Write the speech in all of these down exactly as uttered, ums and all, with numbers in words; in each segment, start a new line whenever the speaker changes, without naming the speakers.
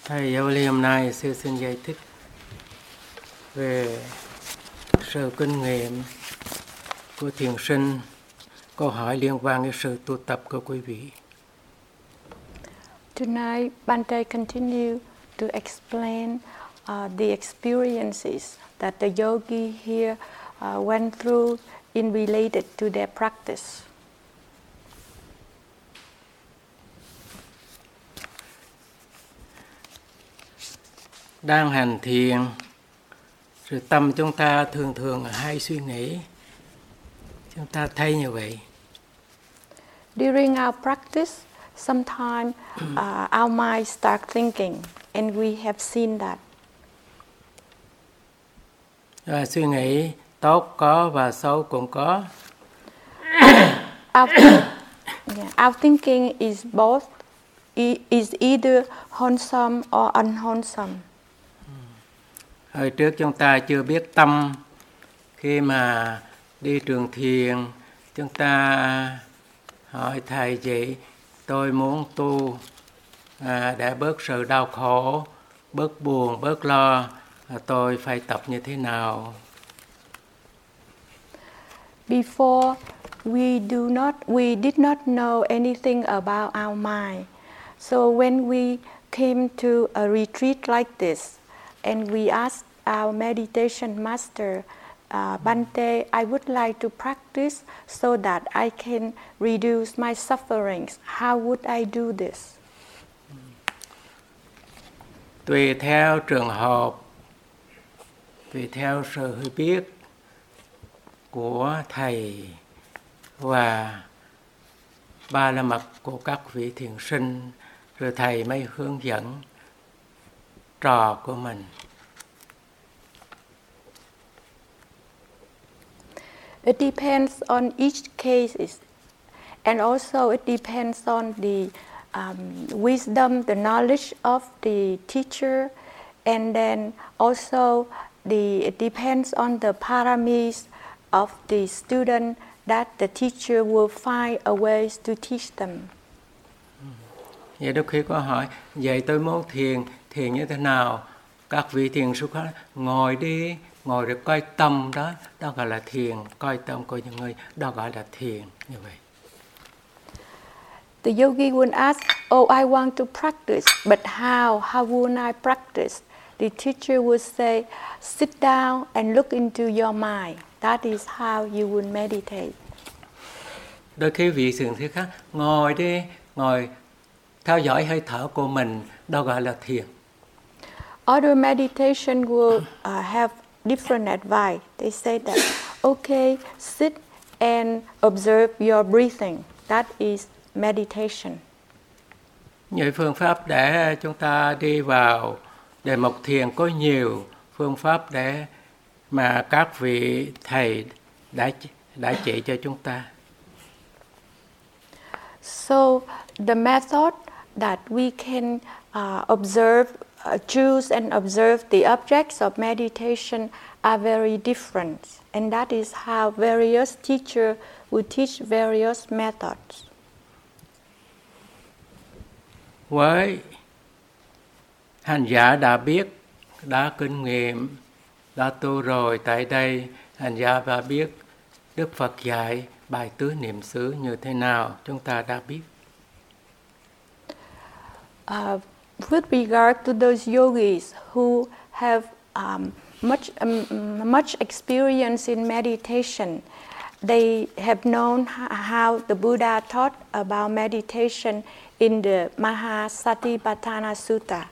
Thầy giáo lý hôm nay sư xin giải thích về sự kinh nghiệm của thiền sinh. Câu hỏi liên quan đến sự tu tập của quý vị.
Tonight, Bante continue to explain uh, the experiences that the yogi here uh, went through in related to their practice.
Đang hành thiền, rồi tâm chúng ta thường thường hay suy nghĩ. Chúng ta thấy như vậy.
During our practice, sometimes uh, our mind start thinking, and we have seen that.
Và suy nghĩ tốt có và xấu cũng có.
Our, yeah, our thinking is both is either wholesome or unwholesome.
Hồi trước chúng ta chưa biết tâm, khi mà đi trường thiền, chúng ta hỏi thầy vậy, tôi muốn tu à, để bớt sự đau khổ, bớt buồn, bớt lo, tôi phải tập như thế nào?
Before, we do not, we did not know anything about our mind. So when we came to a retreat like this, and we asked our meditation master, uh, Bante, I would like to practice so that I can reduce my sufferings. How would I do this?
Tùy theo trường hợp, tùy theo sự hiểu biết của thầy và ba la mật của các vị thiền sinh, rồi thầy mới hướng dẫn trò của mình.
It depends on each case, and also it depends on the um, wisdom, the knowledge of the teacher, and then also the it depends on the paramis of the student that the teacher will find a way to teach them.
Vậy đôi khi có hỏi, vậy tôi muốn thiền, thiền như thế nào? Các vị thiền sư nói, ngồi đi, ngồi rồi coi tâm đó, đó gọi là thiền, coi tâm của những người, đó gọi là thiền, như vậy.
The yogi would ask, oh, I want to practice, but how? How would I practice? The teacher would say, sit down and look into your mind. That is how you would meditate.
Đôi khi vị thiền sư khác, ngồi đi, ngồi theo dõi hơi thở của mình, đó gọi là thiền.
Other meditation will uh, have different advice. They say that, okay, sit and observe your breathing. That is meditation.
Những phương pháp để chúng ta đi vào đề mục thiền có nhiều phương pháp để mà các vị thầy đã đã chỉ cho chúng ta.
So the method that we can uh, observe, uh, choose and observe the objects of meditation are very different, and that is how various teachers will teach various methods.
Với hành giả đã biết, đã kinh nghiệm, đã tu rồi, tại đây hành giả đã biết Đức Phật dạy bài tứ niệm xứ như thế nào, chúng ta đã biết.
Uh, with regard to those yogis who have um, much um, much experience in meditation, they have known how the Buddha taught about meditation in the Mahasatipatthana Sutta.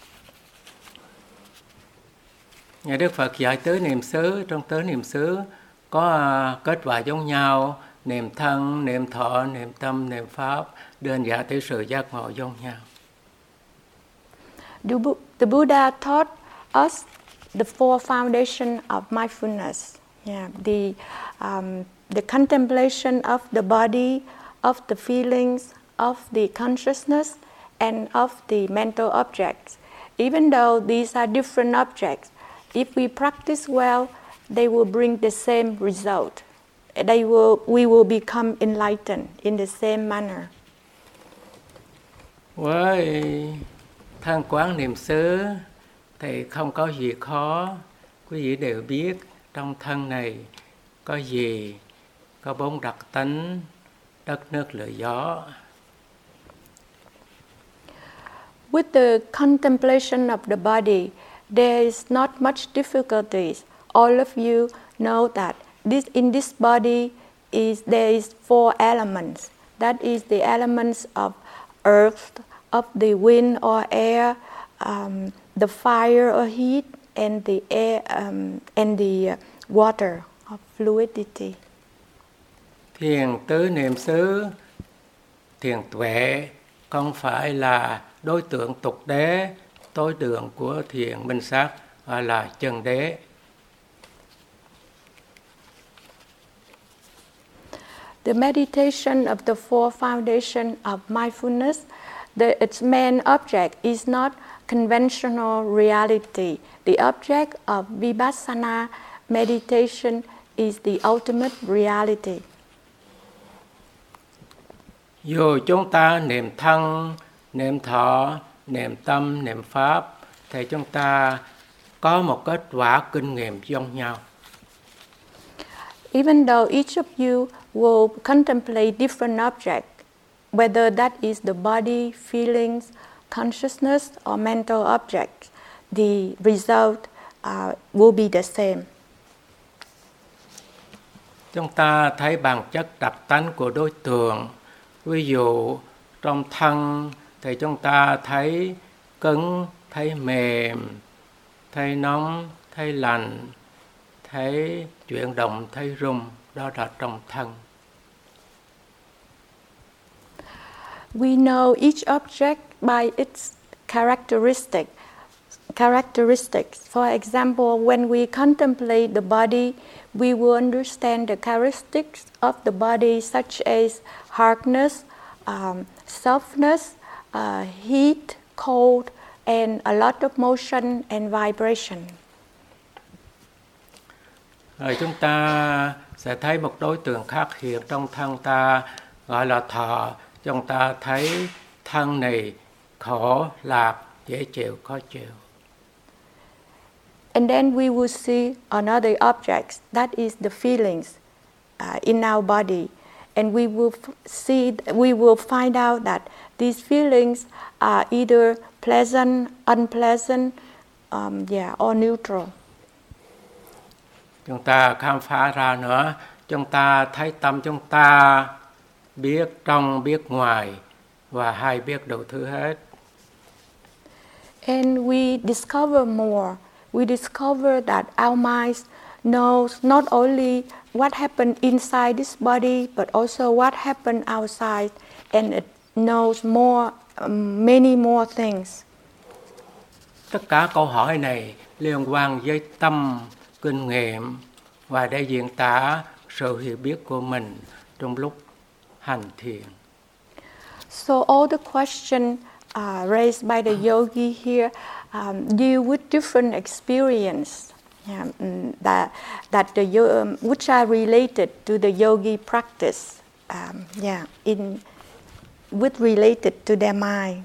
Nhà Đức Phật dạy tứ niệm xứ, trong tứ niệm xứ có uh, kết quả giống nhau, niệm thân, niệm thọ, niệm tâm, niệm pháp, đơn giản tới sự giác ngộ giống nhau.
The Buddha taught us the four foundations of mindfulness. Yeah, the um, the contemplation of the body, of the feelings, of the consciousness, and of the mental objects. Even though these are different objects, if we practice well, they will bring the same result. They will, we will become enlightened in the same manner.
Với thân quán niệm xứ thì không có gì khó. Quý vị đều biết trong thân này có gì? Có bốn đặc tánh: đất, nước, lửa, gió.
With the contemplation of the body, there is not much difficulties. All of you know that this, in this body is there is four elements. That is the elements of earth, of the wind or air, um, the fire or heat, and the air um, and the water of fluidity.
Thiền tứ niệm xứ, thiền tuệ không phải là đối tượng tục đế, đối tượng của thiền minh sát, mà là chân đế.
The meditation of the four foundations of mindfulness, the, its main object is not conventional reality. The object of Vipassana meditation is the ultimate reality.
Dù chúng ta niệm thân, niệm thọ, niệm tâm, niệm pháp, thì chúng ta có một kết quả kinh nghiệm giống nhau.
Even though each of you will contemplate different objects, whether that is the body, feelings, consciousness, or mental objects, the result uh, will be the same.
Chúng ta thấy bản chất đặc tánh của đối tượng. Ví dụ trong thân thì chúng ta thấy cứng, thấy mềm, thấy nóng, thấy lạnh, thấy chuyển động, thấy rung. Đó là trong thân.
We know each object by its characteristic, characteristics. For example, when we contemplate the body, we will understand the characteristics of the body, such as hardness, um, softness, uh, heat, cold, and a lot of motion and vibration.
Rồi chúng ta sẽ thấy một đối tượng khác hiện trong thân ta, gọi là thọ. Chúng ta thấy thân này khổ, lạc, dễ chịu, khó chịu.
And then we will see another object, that is the feelings uh, in our body. And we will f- see, we will find out that these feelings are either pleasant, unpleasant, um, yeah, or neutral.
Chúng ta khám phá ra nữa, chúng ta thấy tâm chúng ta biết trong biết ngoài và hay biết đủ thứ hết.
And we discover more. We discover that our mind knows not only what happened inside this body, but also what happened outside, and it knows more, um, many more things.
Tất cả câu hỏi này liên quan với tâm, kinh nghiệm và để diễn tả sự hiểu biết của mình trong lúc hành thiền.
So all the questions uh, raised by the yogi here um, deal with different experience yeah, um, that that the um, which are related to the yogi practice. Um, yeah, in with related to their mind.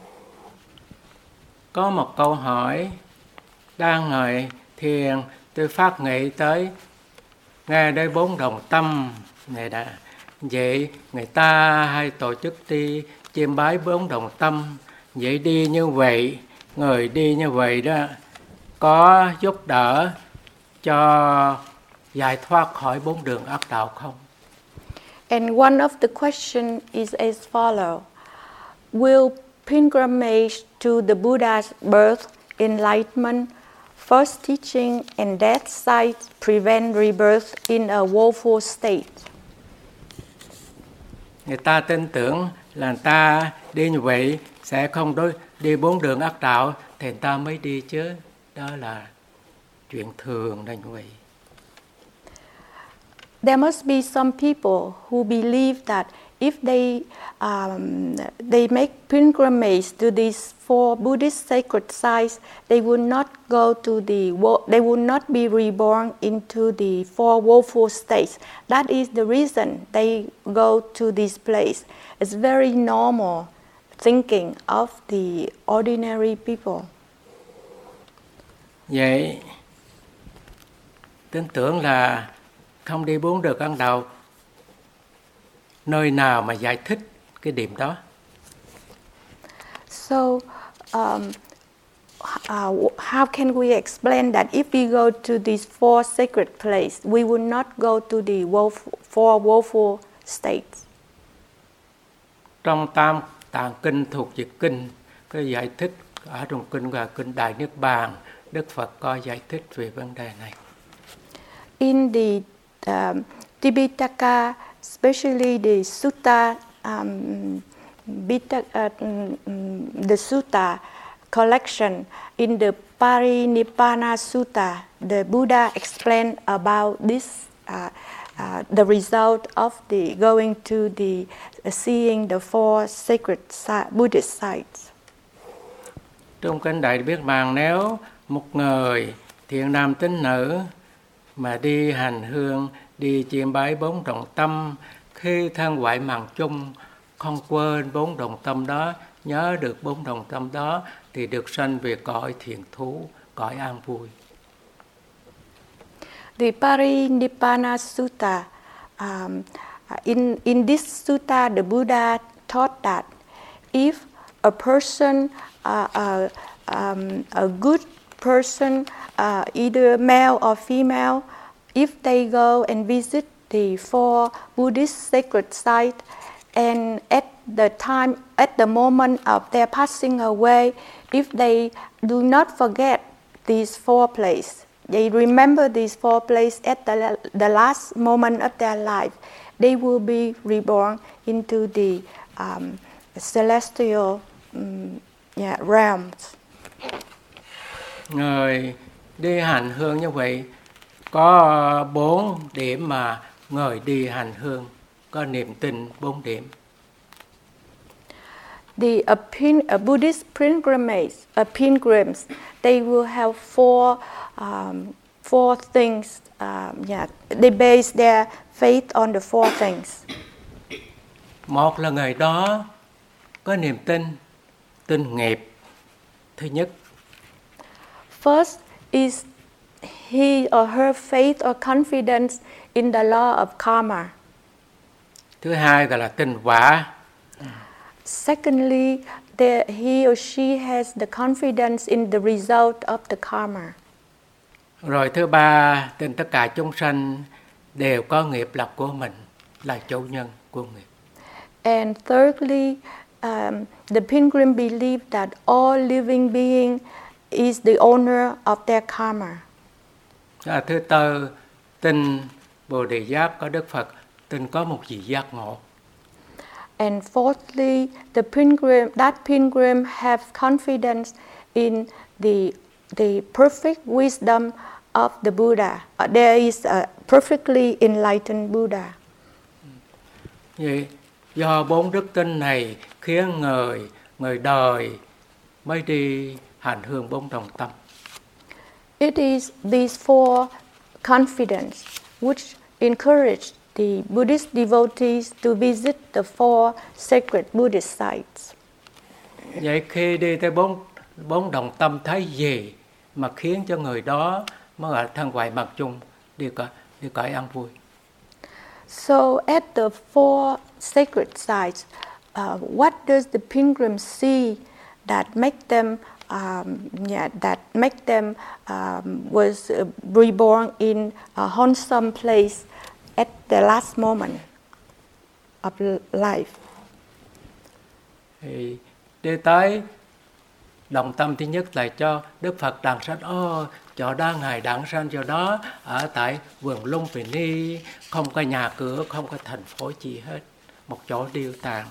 Có một câu hỏi đang ngồi thiền, tôi phát nghĩ tới nghe đây bốn đồng tâm này đã. Vậy người ta hay tổ chức đi chiêm bái bốn đồng tâm. Vậy đi như vậy, người đi như vậy đó, có giúp đỡ cho giải thoát khỏi bốn đường ác đạo không?
And one of the questions is as follows. Will pilgrimage to the Buddha's birth, enlightenment, first teaching and death site prevent rebirth in a woeful state?
Người ta tin tưởng là người ta đi như vậy sẽ không đối đi bốn đường ác đạo thì người ta mới đi chứ. Đó là chuyện thường đó như vậy.
There must be some people who believe that if they um, they make pilgrimage to these four Buddhist sacred sites, they will not go to the they will not be reborn into the four woeful states. That is the reason they go to this place. It's very normal thinking of the ordinary people.
Vậy tin tưởng là không đi bốn đường ấn đầu, nơi nào mà giải thích cái điểm đó.
So, um, uh, how can we explain that if we go to these four sacred places, we would not go to the woeful, four woeful states?
Trong Tam Tạng Kinh thuộc dịch kinh có giải thích, ở trong kinh và kinh Đại Niết Bàn, Đức Phật có giải thích về vấn đề này.
In the um, Tipitaka, especially the Sutta, um, Bita, uh, the Sutta collection, in the Parinibbana Sutta, the Buddha explained about this, uh, uh, the result of the going to the uh, seeing the four sacred si- Buddhist sites.
Trong kinh Đại Niết Bàn, nếu một người thiện nam tín nữ mà đi hành hương, đi chiêm bái bốn trọng tâm, khi thân ngoại mạng chung không quên bốn trọng tâm đó, nhớ được bốn trọng tâm đó, thì được sanh về cõi thiền thú, cõi an vui.
The Parinibbana Sutta, um, in, in this sutta, the Buddha taught that if a person, uh, uh, um, a good person, uh, either male or female, if they go and visit the four Buddhist sacred sites, and at the time, at the moment of their passing away, if they do not forget these four places, they remember these four places at the, the last moment of their life, they will be reborn into the um, celestial um, yeah, realms.
Người đi hành hương như vậy có bốn điểm mà người đi hành hương có niềm tin, bốn điểm.
The a pin, a Buddhist pilgrimage, a pilgrims, they will have four um, four things. Um, yeah, they base their faith on the four things.
Một là người đó có niềm tin, tin nghiệp. Thứ nhất.
First is he or her faith or confidence in the law of karma.
Thứ hai gọi là tin quả.
Secondly, the, he or she has the confidence in the result of the karma.
Rồi thứ ba, tin tất cả chúng sanh đều có nghiệp là của mình, là chủ nhân của nghiệp.
And thirdly, um, the pilgrim believe that all living being is the owner of their karma.
À, thứ tư, tin Bồ Đề Giác có Đức Phật, tin có một vị giác ngộ.
And fourthly, the pilgrim, that pilgrim have confidence in the the perfect wisdom of the Buddha. Uh, there is a perfectly enlightened Buddha.
Vậy do bốn đức tin này khiến người người đời mới đi hành hương bốn trọng tâm.
It is these four confidence which encourage the Buddhist devotees to visit the four sacred Buddhist sites.
Vậy khi đi tới bốn bốn đồng tâm thấy gì mà khiến cho người đó mới ở thân ngoại mặt chung đi cõi đi cõi an vui?
So at the four sacred sites, uh, what does the pilgrim see that make them um, yeah, that make them um, was uh, reborn in a wholesome place at the last moment of life?
Thì đi tới đồng tâm thứ nhất là cho Đức Phật đản sanh. Ô, chỗ đó Ngài đản sanh chỗ đó ở tại vườn Lumpini, không có nhà cửa, không có thành phố gì hết, một chỗ điêu tàn.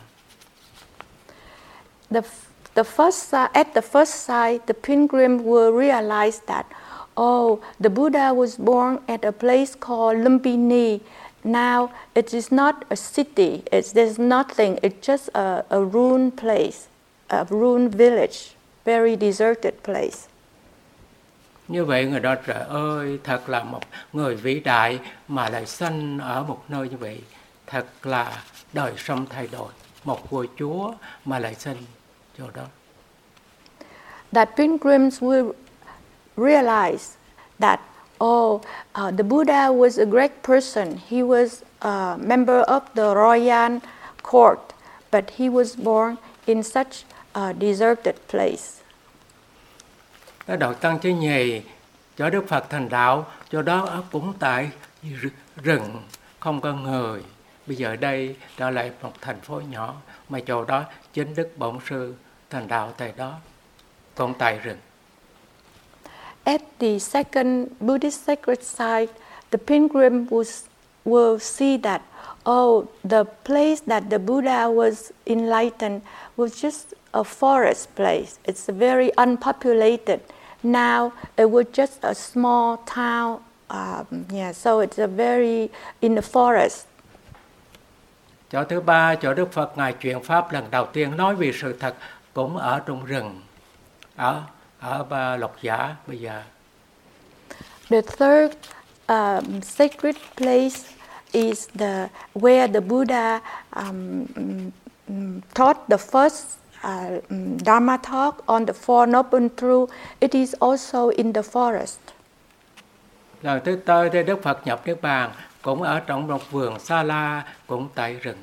The the first at the first sight, the pilgrim will realize that, oh, the Buddha was born at a place called Lumpini. Now it is not a city. It's there's nothing. It's just a, a ruined place, a ruined village, very deserted place.
Như vậy người đó trời ơi, thật là một người vĩ đại mà lại sanh ở một nơi như vậy. Thật là đời sống thay đổi. Một vua chúa mà lại sanh chỗ đó.
That pilgrims will realize that, oh, uh, the Buddha was a great person. He was a member of the royal court, but he was born in such a deserted place.
Cái đội tăng thứ nhì cho Đức Phật thành đạo, chỗ đó cũng tại rừng không có người. Bây giờ đây trở lại một thành phố nhỏ, mà chỗ đó chính Đức Bổn Sư thành đạo tại đó, cũng tại rừng.
At the second Buddhist sacred site, the pilgrim will, will see that, oh, the place that the Buddha was enlightened was just a forest place. It's very unpopulated. Now it was just a small town. Um, yeah, so it's a very in the forest.
Chỗ thứ ba, chỗ Đức Phật ngài truyền pháp lần đầu tiên nói về sự thật cũng ở trong rừng, ở ở Lộc Giả bây giờ.
The third um, sacred place is the where the Buddha um, um, taught the first uh, um, Dharma talk on the Four Noble Truths. It is also in the forest.
Lần thứ tư thì Đức Phật nhập Niết Bàn cũng ở trong một vườn sa la, cũng tại rừng.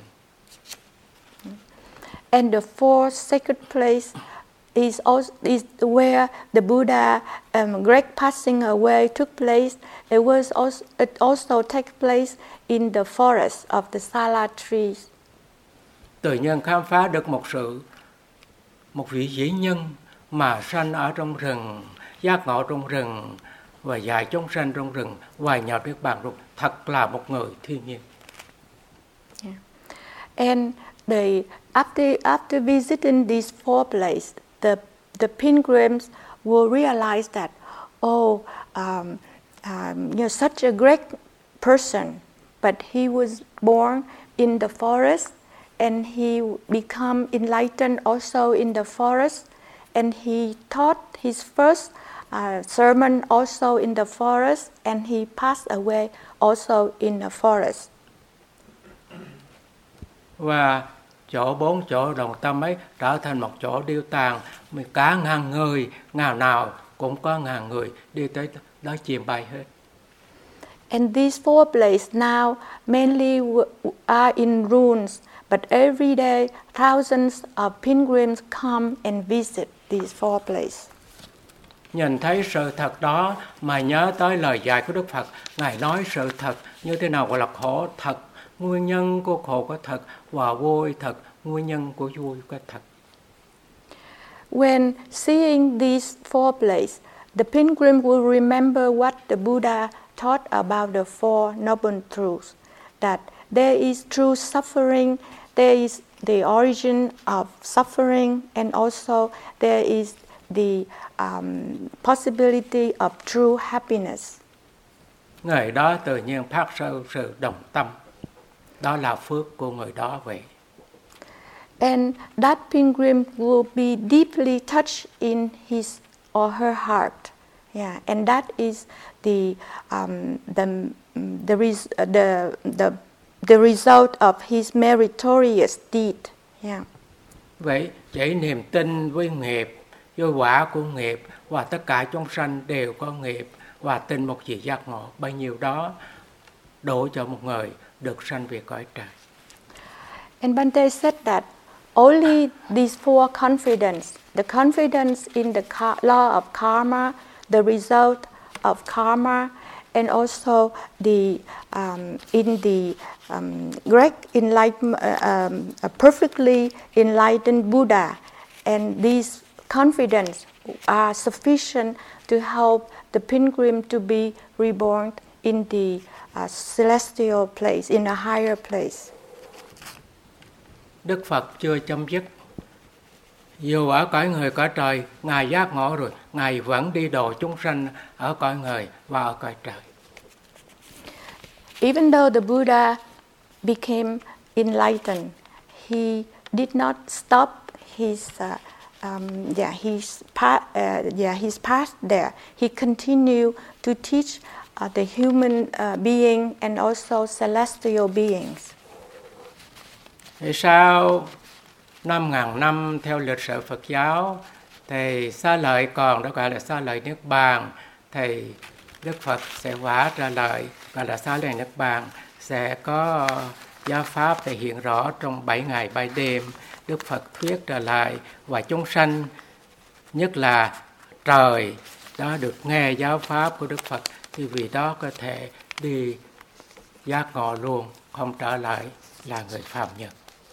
And the fourth sacred place is also is where the Buddha um, great passing away took place. It was also it also take place in the forest of the Sala trees.
Tự nhiên khám phá được một sự một vị vĩ nhân mà sanh ở trong rừng, giác ngộ trong rừng và dạy chúng sanh trong rừng, hòa nhập Niết Bàn, thật là một người thiên nhiên.
Yeah. And the after after visiting these four places, the the pilgrims will realize that, oh, um, um, you're such a great person, but he was born in the forest, and he become enlightened also in the forest, and he taught his first uh, sermon also in the forest, and he passed away also in the forest.
Và chỗ bốn chỗ đồng tâm ấy trở thành một chỗ điêu tàn, cả ngàn người, ngàn nào cũng có ngàn người đi tới đó chìm bay hết.
And these four places now mainly are in ruins, but every day thousands of pilgrims come and visit these four places.
Nhìn thấy sự thật đó mà nhớ tới lời dạy của Đức Phật, ngài nói sự thật như thế nào gọi là khổ thật, nguyên nhân của khổ có thật, và vui thật, nguyên nhân của vui có thật.
When seeing these four places, the pilgrim will remember what the Buddha taught about the Four Noble Truths, that there is true suffering, there is the origin of suffering, and also there is the um, possibility of true happiness.
Người đó tự nhiên phát sinh sự đồng tâm. Đó là phước của người đó vậy.
And that pilgrim will be deeply touched in his or her heart. Yeah, and that is the um, the the, res, the the the result of his meritorious deed. Yeah.
Vậy chỉ niềm tin với nghiệp, với quả của nghiệp, và tất cả chúng sanh đều có nghiệp, và tin một vị giác ngộ, bao nhiêu đó đủ cho một người được sanh về cõi trời.
And Bhante said that only these four confidence, the confidence in the ka- law of karma, the result of karma, and also the um, in the um, great enlightenment, uh, um, a perfectly enlightened Buddha, and these confidence are sufficient to help the pilgrim to be reborn in the uh, celestial place, in a higher place.
Đức Phật chưa chấm dứt. Dù ở cõi người cõi trời, ngài giác ngộ rồi, ngài vẫn đi độ chúng sanh ở cõi người và ở cõi trời.
Even though the Buddha became enlightened, he did not stop his uh, um, yeah his path uh, yeah his path there. He continued to teach uh, the human uh, being and also celestial beings.
Thì sao năm ngàn năm theo lịch sử Phật giáo thì xá lợi còn đó gọi là xá lợi niết bàn, thì Đức Phật sẽ hóa ra lời gọi là xá lợi niết bàn, sẽ có giáo pháp thể hiện rõ trong bảy ngày bảy đêm. Đức Phật thuyết ra lại và chúng sanh, nhất là trời đó, được nghe giáo pháp của Đức Phật thì vì đó có thể đi giác ngộ luôn, không trở lại là người phàm nhân.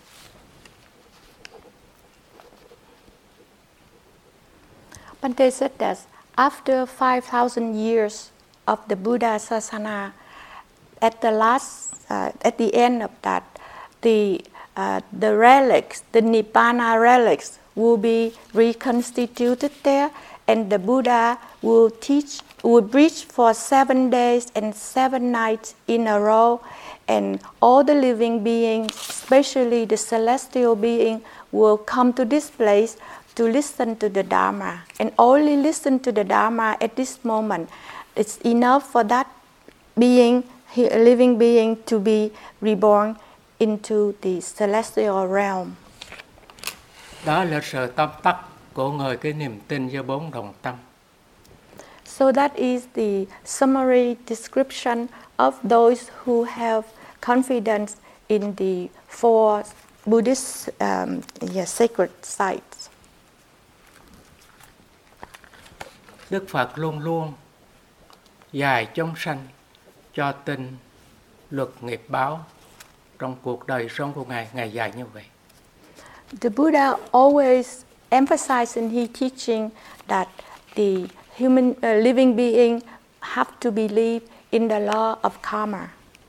Bhante said that after five thousand years of the Buddha Sasana, at the last, uh, at the end of that, the uh, the relics, the Nibbana relics, will be reconstituted there, and the Buddha will teach, will preach for seven days and seven nights in a row, and all the living beings, especially the celestial being, will come to this place to listen to the Dharma, and only listen to the Dharma at this moment. It's enough for that being, a living being, to be reborn into the celestial realm.
Đó là sự tóm tắt của người cái niềm tin với bốn đồng tâm.
So that is the summary description of those who have confidence in the four Buddhist um, yeah, sacred sites.
Đức Phật luôn luôn dạy chúng sanh cho tin luật nghiệp báo trong cuộc đời sống của Ngài, Ngài dạy như vậy.
The Buddha always emphasized in his teaching that the human uh, living being have to believe in the law of karma.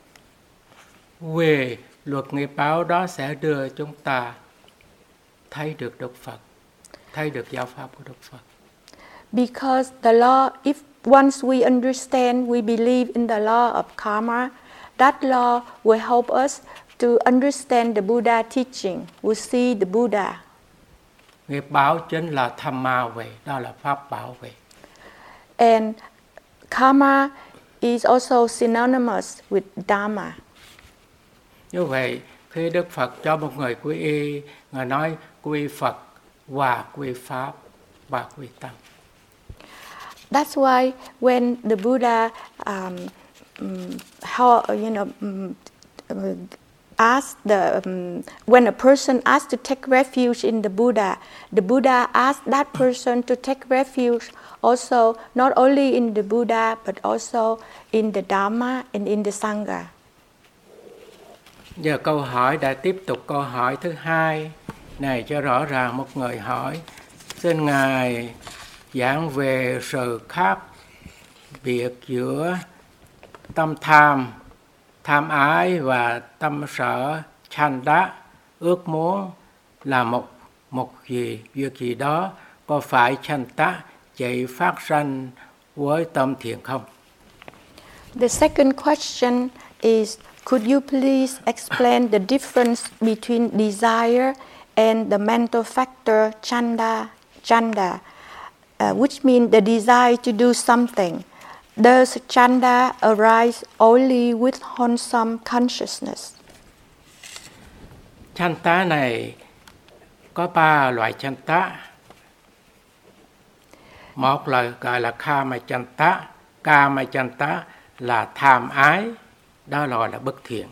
Về luật nghiệp báo đó sẽ đưa chúng ta thấy được Đức Phật, thấy được giáo pháp của Đức Phật.
Because the law, if once we understand, we believe in the law of karma, that law will help us to understand the Buddha teaching. We see the Buddha.
Nghiệp báo chính là Dhamma về, đó là pháp bảo về.
And karma is also synonymous with Dharma.
Như vậy, khi Đức Phật cho một người quy y, Ngài nói quy Phật và quy Pháp và quy Tăng.
That's why when the Buddha, um, um, how, you know, um, uh, asked the, um, when a person asked to take refuge in the Buddha, the Buddha asked that person to take refuge also not only in the Buddha but also in the Dharma and in the Sangha.
Giờ câu hỏi đã tiếp tục câu hỏi thứ hai này cho rõ ràng. Một người hỏi: xin Ngài giảng về sự khác biệt giữa tâm tham, tham ái và tâm sở chanda, ước muốn là một một gì việc gì đó, có phải chanda chỉ phát sanh với tâm thiện không?
The second question is, could you please explain the difference between desire and the mental factor chanda, chanda, uh, which means the desire to do something? Does chanda arise only with wholesome consciousness?
Chanda này có ba loại chanda. Một là gọi là kama chanda. Kama chanda là tham ái, đó là gọi là bất thiện.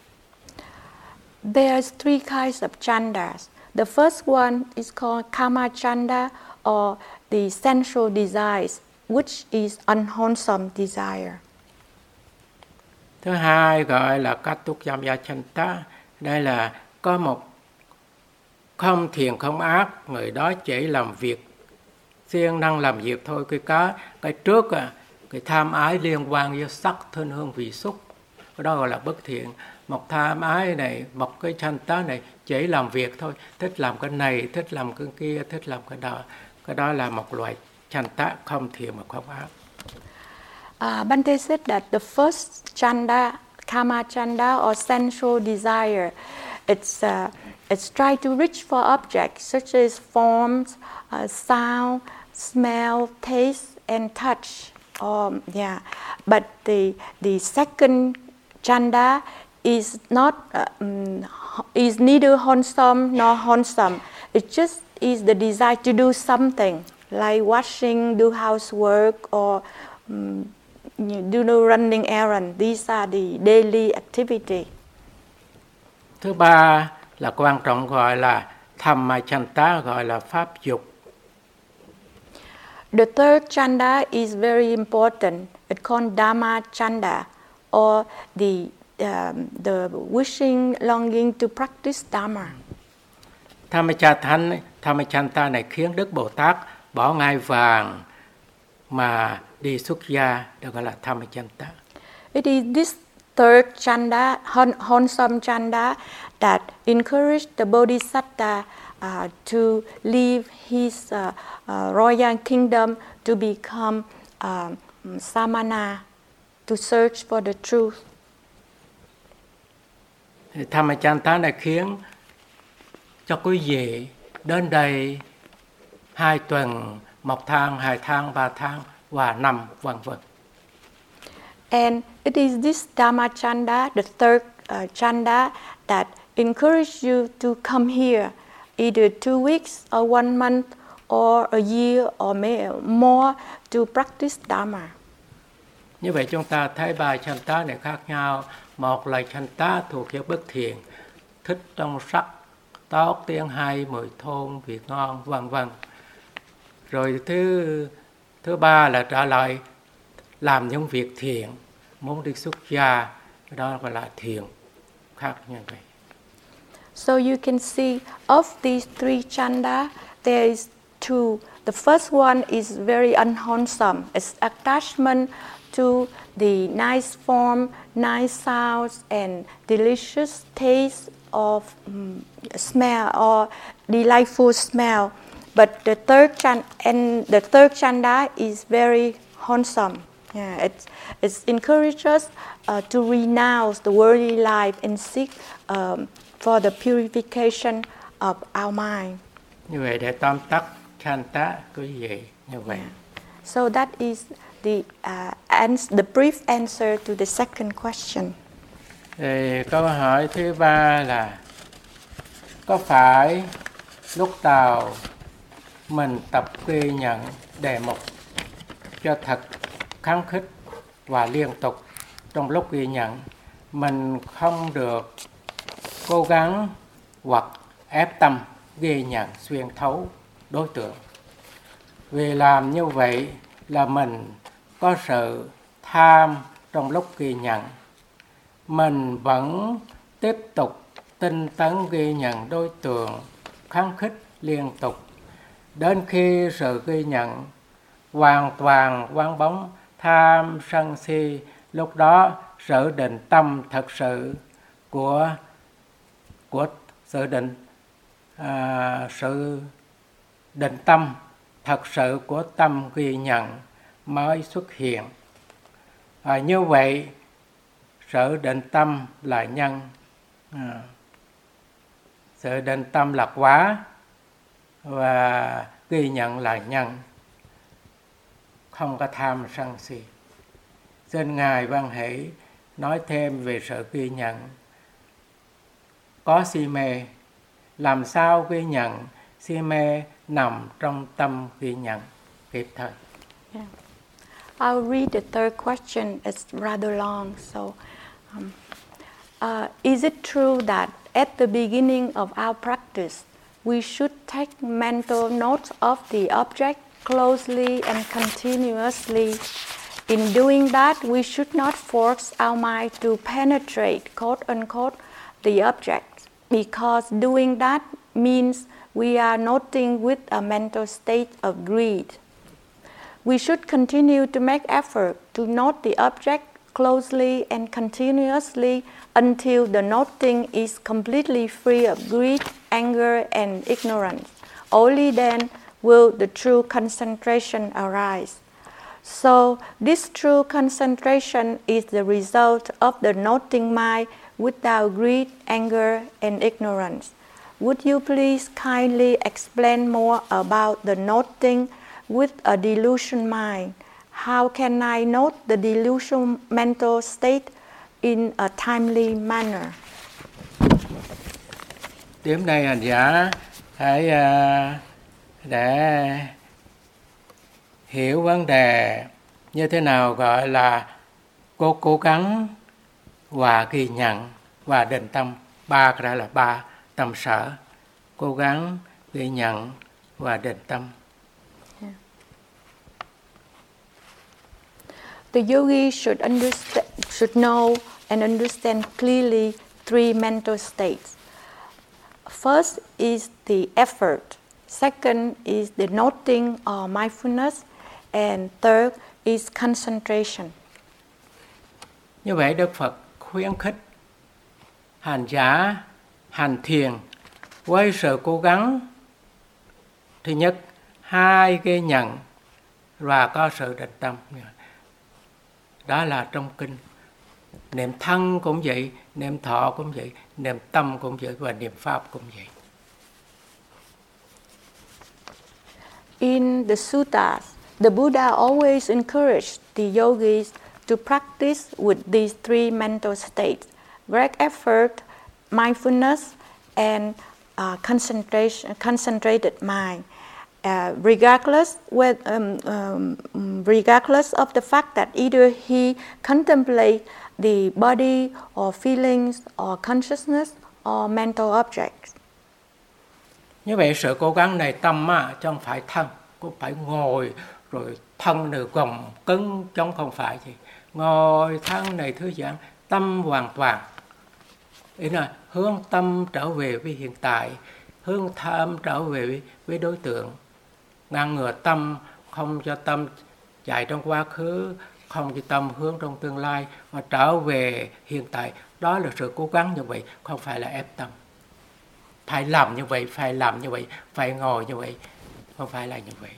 There's three kinds of chandas. The first one is called kama chanda, or the sensual desires, which is unwholesome desire.
Thứ hai gọi là katukya chanda. Đây là có một không thiện không ác, người đó chỉ làm việc siêng năng làm việc thôi. Cái cái cái trước à, cái tham ái liên quan với sắc thân hương vị xúc, cái đó gọi là bất thiện. Một tham ái này, một cái chanta này chỉ làm việc thôi, thích làm cái này, thích làm cái kia, thích làm cái đó. Cái đó là một loại chanta không thiện mà không ác.
Uh, Bhante said that the first chanda, kama chanda or sensual desire, it's uh, it's try to reach for objects such as forms, uh, sound, smell, taste, and touch. Um, yeah, but the the second chanda is not um, is neither wholesome nor wholesome. It just is the desire to do something like washing, do housework, or um, do no running errand. These are the daily activity.
Thứ ba là quan trọng, gọi là Dhammachanta, gọi là pháp dục.
The third chanda is very important. It's called Dhamma chanda, or the um, the wishing, longing to practice Dhamma.
Dhammachanta, Dhammachanta này khiến Đức Bồ Tát bỏ ngai vàng mà đi xuất gia, được gọi là Dhammachanta.
It is this third chanda, wholesome chanda, that encouraged the Bodhisattva uh, to leave his uh, uh, royal kingdom to become uh, samana, to search for the truth.
Dhammachanta này khiến cho quý vị đến đây hai tuần, một tháng, hai tháng, ba tháng và năm, vân vân.
And it is this Dhamma chanda, the third uh, chanda, that encourage you to come here, either two weeks or one month or a year or more to practice Dhamma.
Như vậy chúng ta thấy ba chanta này khác nhau. Một là chanta thuộc về bất thiện, thích trong sắc, tốt, tiếng hay, mùi thơm, vị ngon, vân vân. Rồi thứ thứ ba là trở lại làm những việc thiện, muốn đi xuất gia, đó gọi là thiện, khác như vậy.
So you can see of these three chanda, there is two. The first one is very unwholesome. It's attachment to the nice form, nice sounds, and delicious taste of um, smell or delightful smell. But the third chanda, and the third chanda is very wholesome. Yeah, it it encourages uh, to renounce the worldly life and seek um, for the purification of our mind.
Như vậy để tóm tắt chanta quý vị như vậy.
Yeah. So that is the uh, ans- the brief answer to the second question.
Thì câu hỏi thứ ba là có phải lúc đầu mình tập ghi nhận đề mục cho thật kháng khích và liên tục, trong lúc ghi nhận mình không được cố gắng hoặc ép tâm ghi nhận xuyên thấu đối tượng. Vì làm như vậy là mình có sự tham trong lúc ghi nhận. Mình vẫn tiếp tục tinh tấn ghi nhận đối tượng kháng khích liên tục, đến khi sự ghi nhận hoàn toàn vắng bóng tham sân si, lúc đó sự định tâm thật sự của của sự định à, sự định tâm thật sự của tâm ghi nhận mới xuất hiện. À, như vậy sự định tâm là nhân, à, sự định tâm là quả và ghi nhận là nhân, không có tham sân si. Xin Ngài Văn Hỷ nói thêm về sự ghi nhận. Có si mê, làm sao ghi nhận? Si mê nằm trong tâm ghi nhận kịp thời.
Yeah. I'll read the third question. It's rather long. So, um, uh, is it true that at the beginning of our practice, we should take mental note of the object closely and continuously? In doing that, we should not force our mind to penetrate, quote unquote, the object, because doing that means we are noting with a mental state of greed. We should continue to make effort to note the object closely and continuously until the noting is completely free of greed, anger, and ignorance. Only then will the true concentration arise. So this true concentration is the result of the noting mind without greed, anger, and ignorance. Would you please kindly explain more about the noting with a delusion mind? How can I note the delusion mental state in a timely manner.
Điểm này hành giả hãy uh, để hiểu vấn đề như thế nào gọi là cố cố gắng và ghi nhận và định tâm. Ba cái đó là ba tâm sở: cố gắng, ghi nhận và định tâm.
Yeah. The yogi should understand, should know and understand clearly three mental states. First is the effort. Second is the noting or mindfulness. And third is concentration.
Như vậy Đức Phật khuyến khích hành giả hành thiền với sự cố gắng. Thứ nhất, hai ghi nhận và có sự định tâm. Đó là trong kinh. Niệm thân cũng vậy, niệm thọ cũng vậy, niệm tâm cũng vậy và niệm pháp cũng vậy.
In the suttas, the Buddha always encouraged the yogis to practice with these three mental states: great effort, mindfulness, and uh, concentration, concentrated mind. Uh, regardless, with, um, um, regardless of the fact that either he contemplates the body or feelings or consciousness or mental objects.
Như vậy sự cố gắng này tâm á, chứ không phải thân, cũng phải ngồi rồi thân này gồng cứng chống không phải gì. Ngồi thân này thư giãn, tâm hoàn toàn. Ý là hướng tâm trở về với hiện tại, hướng tâm trở về với, với đối tượng. Ngăn ngừa tâm, không cho tâm chạy trong quá khứ, không cho tâm hướng trong tương lai, mà trở về hiện tại. Đó là sự cố gắng như vậy, không phải là ép tâm. Phải làm như vậy, phải làm như vậy, phải ngồi như vậy, không phải là như vậy.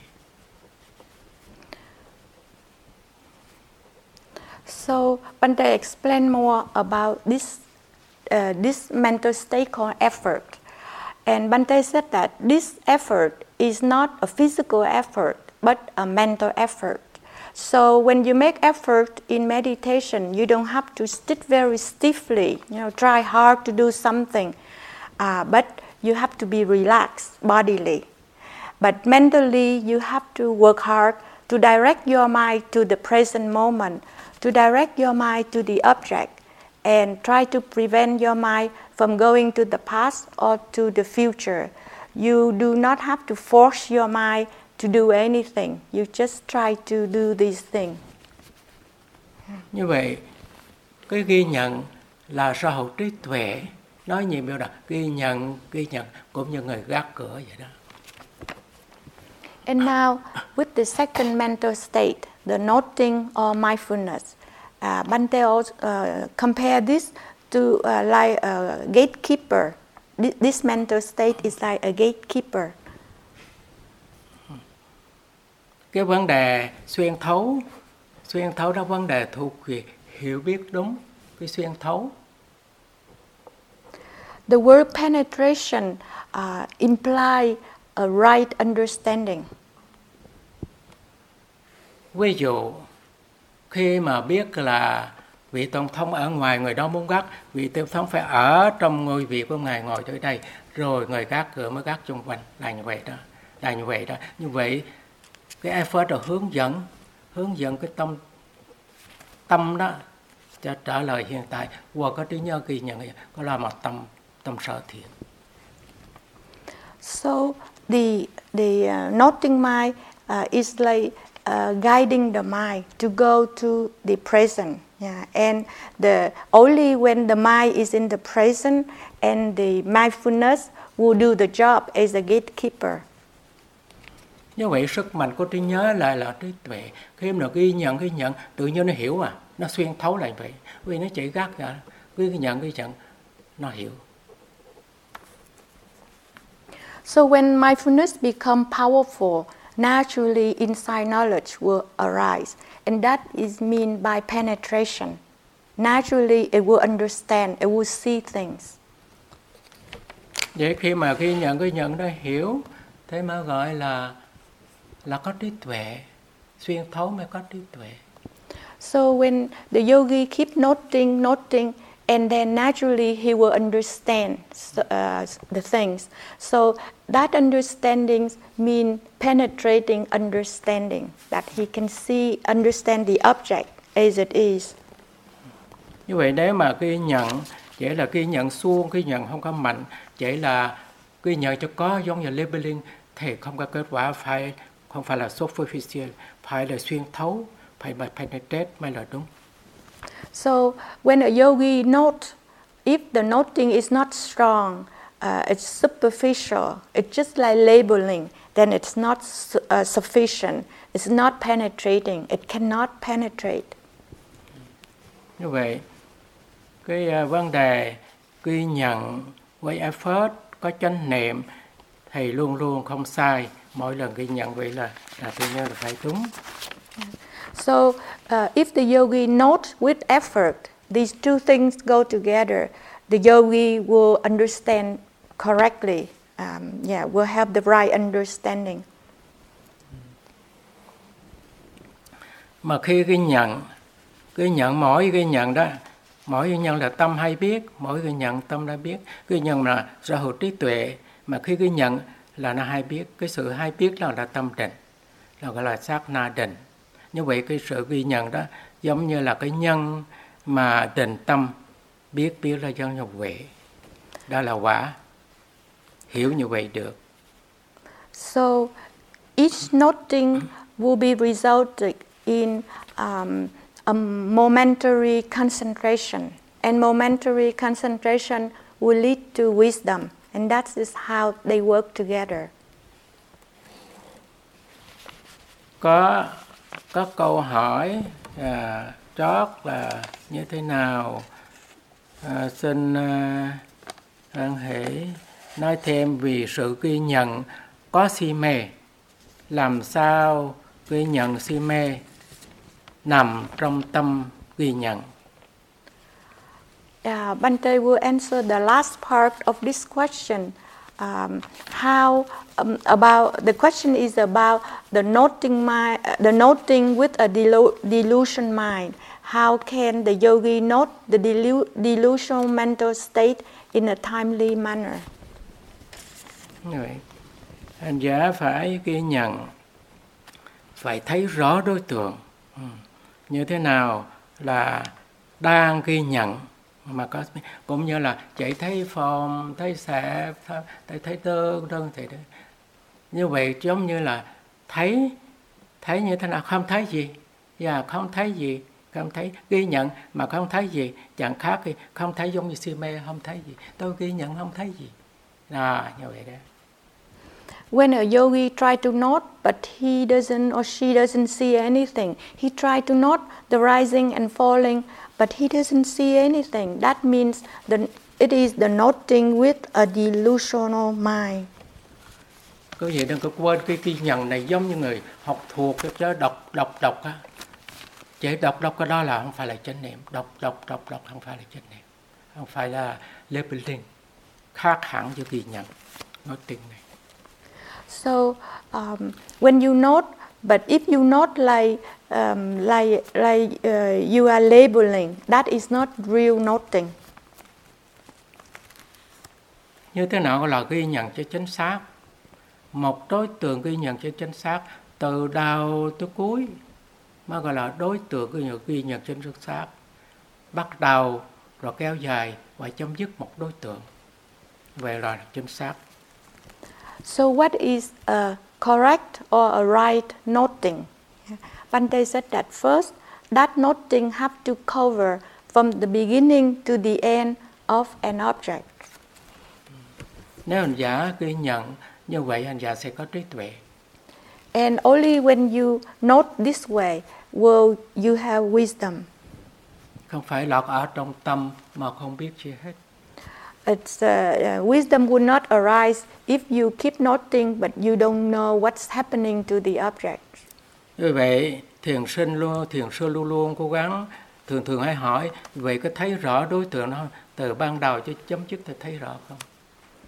So, Bante explain more about this, uh, this mental state called effort. And Bante said that this effort is not a physical effort, but a mental effort. So when you make effort in meditation, you don't have to sit very stiffly, you know, try hard to do something, uh, but you have to be relaxed bodily. But mentally, you have to work hard to direct your mind to the present moment, to direct your mind to the object, and try to prevent your mind from going to the past or to the future. You do not have to force your mind to do anything. You just try to do these things.
Như vậy, cái ghi nhận là sở hữu trí tuệ. Nói nhiều biểu là ghi nhận, ghi nhận cũng như người gác cửa vậy đó.
And now, with the second mental state, the noting or mindfulness, uh, Bante also, uh, compare this to uh, like a gatekeeper. This mental state is like a gatekeeper.
Cái vấn đề xuyên thấu, xuyên thấu đó vấn đề thuộc về hiểu biết đúng, cái xuyên thấu.
The word penetration uh, implies a right understanding.
Ví dụ, khi mà biết là vị tổng thống ở ngoài, người đó muốn gác, vị tổng thống phải ở trong ngôi vị của ngài ngồi tới đây, rồi người gác cửa mới gác xung quanh, là như vậy đó, là như vậy đó. Như vậy, cái effort là hướng dẫn, hướng dẫn cái tâm, tâm đó cho trả lời hiện tại, qua có trí nhớ ghi nhận, có là một tâm, tâm sở thiện.
So the the uh, noting mind uh, is like uh, guiding the mind to go to the present. Yeah, and the only when the mind is in the present and the mindfulness will do the job as a gatekeeper.
Như vậy sức mạnh của trí nhớ lại là trí tuệ. Khi mà ghi nhận, ghi nhận, tự nhiên nó hiểu mà, nó xuyên thấu lại vậy. Vì nó chỉ gác ra, ghi nhận, ghi nhận, nó hiểu.
So when mindfulness becomes powerful, naturally inside knowledge will arise. And that is mean by penetration. Naturally it will understand, it will see things.
Vậy khi mà ghi nhận, ghi nhận nó hiểu, thế mà gọi là là có trí tuệ, xuyên thấu mới có trí tuệ.
So when the yogi keep noting, noting, and then naturally he will understand uh, the things. So that understanding means penetrating understanding, that he can see, understand the object as it is.
Như vậy nếu mà ghi nhận chỉ là ghi nhận suông, ghi nhận không có mạnh, chỉ là ghi nhận cho có giống như labeling thì không có kết quả, phải không phải là superficial, phải là xuyên thấu, phải là penetrate mới là đúng.
So when a yogi note, if the noting is not strong, uh, it's superficial, it's just like labeling, then it's not su- uh, sufficient, it's not penetrating, it cannot penetrate.
Như vậy, cái uh, vấn đề ghi nhận với effort, có chánh niệm thì luôn luôn không sai. Mỗi lần ghi nhận vậy là là tự nhiên là phải đúng.
So uh, if the yogi note with effort, these two things go together, the yogi will understand correctly. Um, yeah, will have the right understanding.
Mà khi ghi nhận, ghi nhận mỗi ghi nhận đó, mỗi ghi nhận là tâm hay biết, mỗi ghi nhận tâm đã biết. Ghi nhận là sở hữu trí tuệ, mà khi ghi nhận là nó hay biết. Cái sự hay biết là là tâm định, là gọi là sát na định. Như vậy cái sự ghi nhận đó giống như là cái nhân mà định tâm, biết biết là do nhập huệ. Đó là quả. Hiểu như vậy được.
So each noting will be resulted in um, a momentary concentration, and momentary concentration will lead to wisdom, and that is how they work together.
Có có câu hỏi à, chót là như thế nào? À, xin à, An Hỷ nói thêm vì sự ghi nhận có si mê, làm sao ghi nhận si mê nằm trong tâm ghi nhận?
Uh, Bante will answer the last part of this question. Um, how um, about the question is about the noting mind, uh, the noting with a delu- delusion mind. How can the yogi note the delu- delusional mental state in a timely manner?
Vậy, hành giả phải ghi nhận, phải thấy rõ đối tượng. Ừ. Như thế nào là đang ghi nhận, mà có cũng như là chỉ thấy form, thấy xẹp, thấy thấy đơn đơn thì đó. Như vậy giống như là thấy thấy như thế nào, không thấy gì, và không thấy gì, không thấy, ghi nhận mà không thấy gì, chẳng khác thì không thấy giống như si mê, không thấy gì, tôi ghi nhận không thấy gì. À, như vậy đó.
When a yogi try to note, but he doesn't or she doesn't see anything, he try to note the rising and falling, but he doesn't see anything. That means the, it is the noting with a delusional mind.
Quý vị đừng có quên cái ghi nhận này giống như người học thuộc chứ đọc đọc đọc á. Chỉ đọc đọc cái đó là không phải là chánh niệm, đọc đọc đọc đọc không phải là chánh niệm, không phải là labeling, khác hẳn với ghi nhận, noting này.
So um, when you note, but if you note like um, like like uh, you are labeling, that is not real noting.
Như thế nào là ghi nhận cho chính xác? Một đối tượng ghi nhận cho chính xác từ đầu tới cuối mới gọi là đối tượng ghi nhận, ghi nhận cho chính xác. Bắt đầu rồi kéo dài và chấm dứt một đối tượng. Vậy là chính xác.
So what is a correct or a right noting? Bante said that first, that noting have to cover from the beginning to the end of an object.
Nếu hành giả ghi nhận như vậy, hành giả sẽ có trí tuệ.
And only when you note this way will you have wisdom.
Không phải lọt ở trong tâm mà không biết gì hết.
It's, uh, uh, wisdom will not arise if you keep noting but you don't know what's happening to the object.
Như vậy, thiền sinh luôn, thiền sư luôn luôn cố gắng, thường thường hay hỏi, vậy có thấy rõ đối tượng nó từ ban đầu cho chấm dứt thì thấy rõ không?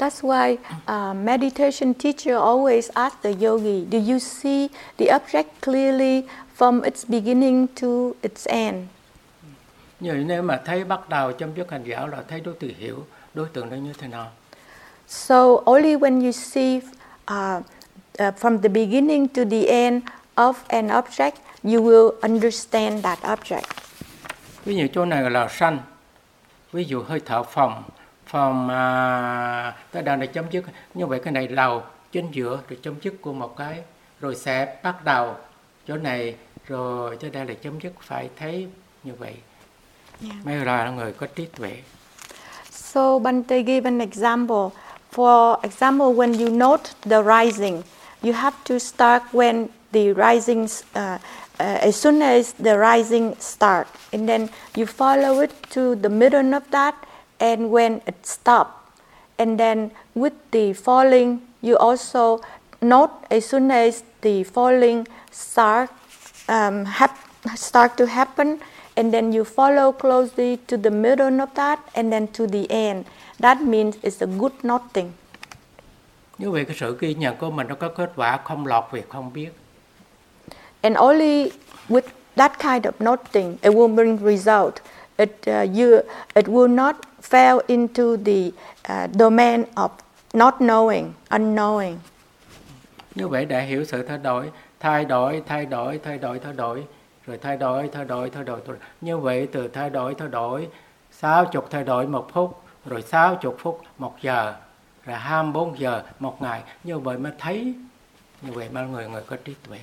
That's why uh, meditation teacher always asks the yogi, do you see the object clearly from its beginning to its end?
Như nếu mà thấy bắt đầu chấm dứt hành giả là thấy đối tượng hiểu đối tượng đó như thế nào.
So only when you see uh, uh, from the beginning to the end of an object, you will understand that object.
Ví dụ chỗ này là sanh, ví dụ hơi thở phòng, phòng à, tới đây là chấm dứt. Như vậy cái này đầu, chính giữa, rồi chấm dứt của một cái, rồi sẽ bắt đầu chỗ này, rồi tới đây là chấm dứt, phải thấy như vậy. Yeah. Mới là người có trí tuệ.
So Bhante gave an example. For example, when you note the rising, you have to start when the rising, uh, uh, as soon as the rising start, and then you follow it to the middle of that, and when it stops, and then with the falling, you also note as soon as the falling start um, hap- start to happen, and then you follow closely to the middle of that, and then to the end. That means it's a good noting.
Như vậy cái sự ghi nhận của mình nó có kết quả, không lọt việc không biết.
And only with that kind of noting, it will bring result. It uh, you it will not fall into the uh, domain of not knowing, unknowing.
Như vậy để hiểu sự thay đổi, thay đổi, thay đổi, thay đổi, thay đổi, rồi thay đổi, thay đổi, thay đổi, thay đổi. Như vậy từ thay đổi, thay đổi, sáu chục thay đổi một phút, rồi sáu chục phút một giờ, rồi hai mươi bốn giờ một ngày. Như vậy mới thấy, như vậy mà người người có trí tuệ.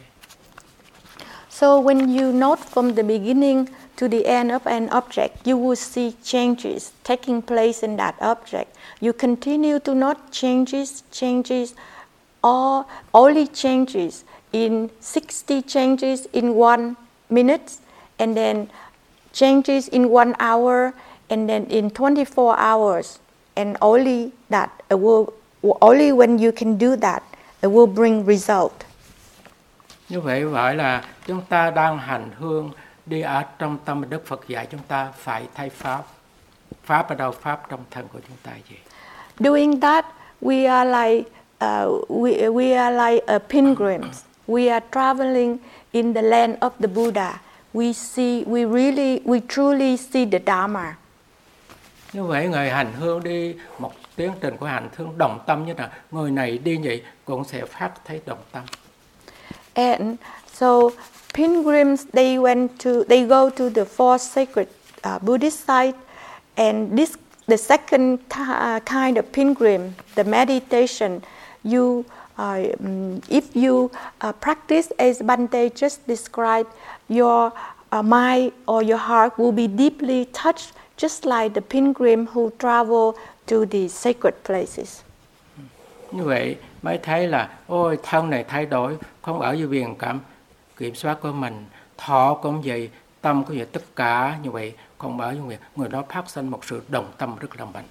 So when you note from the beginning to the end of an object, you will see changes taking place in that object. You continue to note changes, changes, or only changes in sixty changes in one minute, and then changes in one hour, and then in twenty-four hours, and only that it will only when you can do that, it will bring result.
Như vậy gọi là chúng ta đang hành hương đi ở trong tâm Đức Phật dạy chúng ta phải thay pháp. Pháp ở đâu? Pháp trong thân của chúng ta vậy.
Doing that, we are like uh, we we are like a pilgrims. We are traveling in the land of the Buddha. We see, we really, we truly see the Dharma.
Như vậy người hành hương đi một tiến trình của hành hương đồng tâm như là người này đi vậy cũng sẽ phát thấy đồng tâm.
And so pilgrims, they went to, they go to the four sacred uh, Buddhist sites, and this the second uh, kind of pilgrim, the meditation. You, uh, if you uh, practice as Bhante just described, your uh, mind or your heart will be deeply touched, just like the pilgrim who travel to the sacred places.
Như vậy mới thấy là ôi thân này thay đổi, không ở dưới biển cảm kiểm soát của mình, thọ cũng vậy, tâm cũng vậy, tất cả như vậy không ở dưới biển, người đó phát sinh một sự đồng tâm rất là mạnh.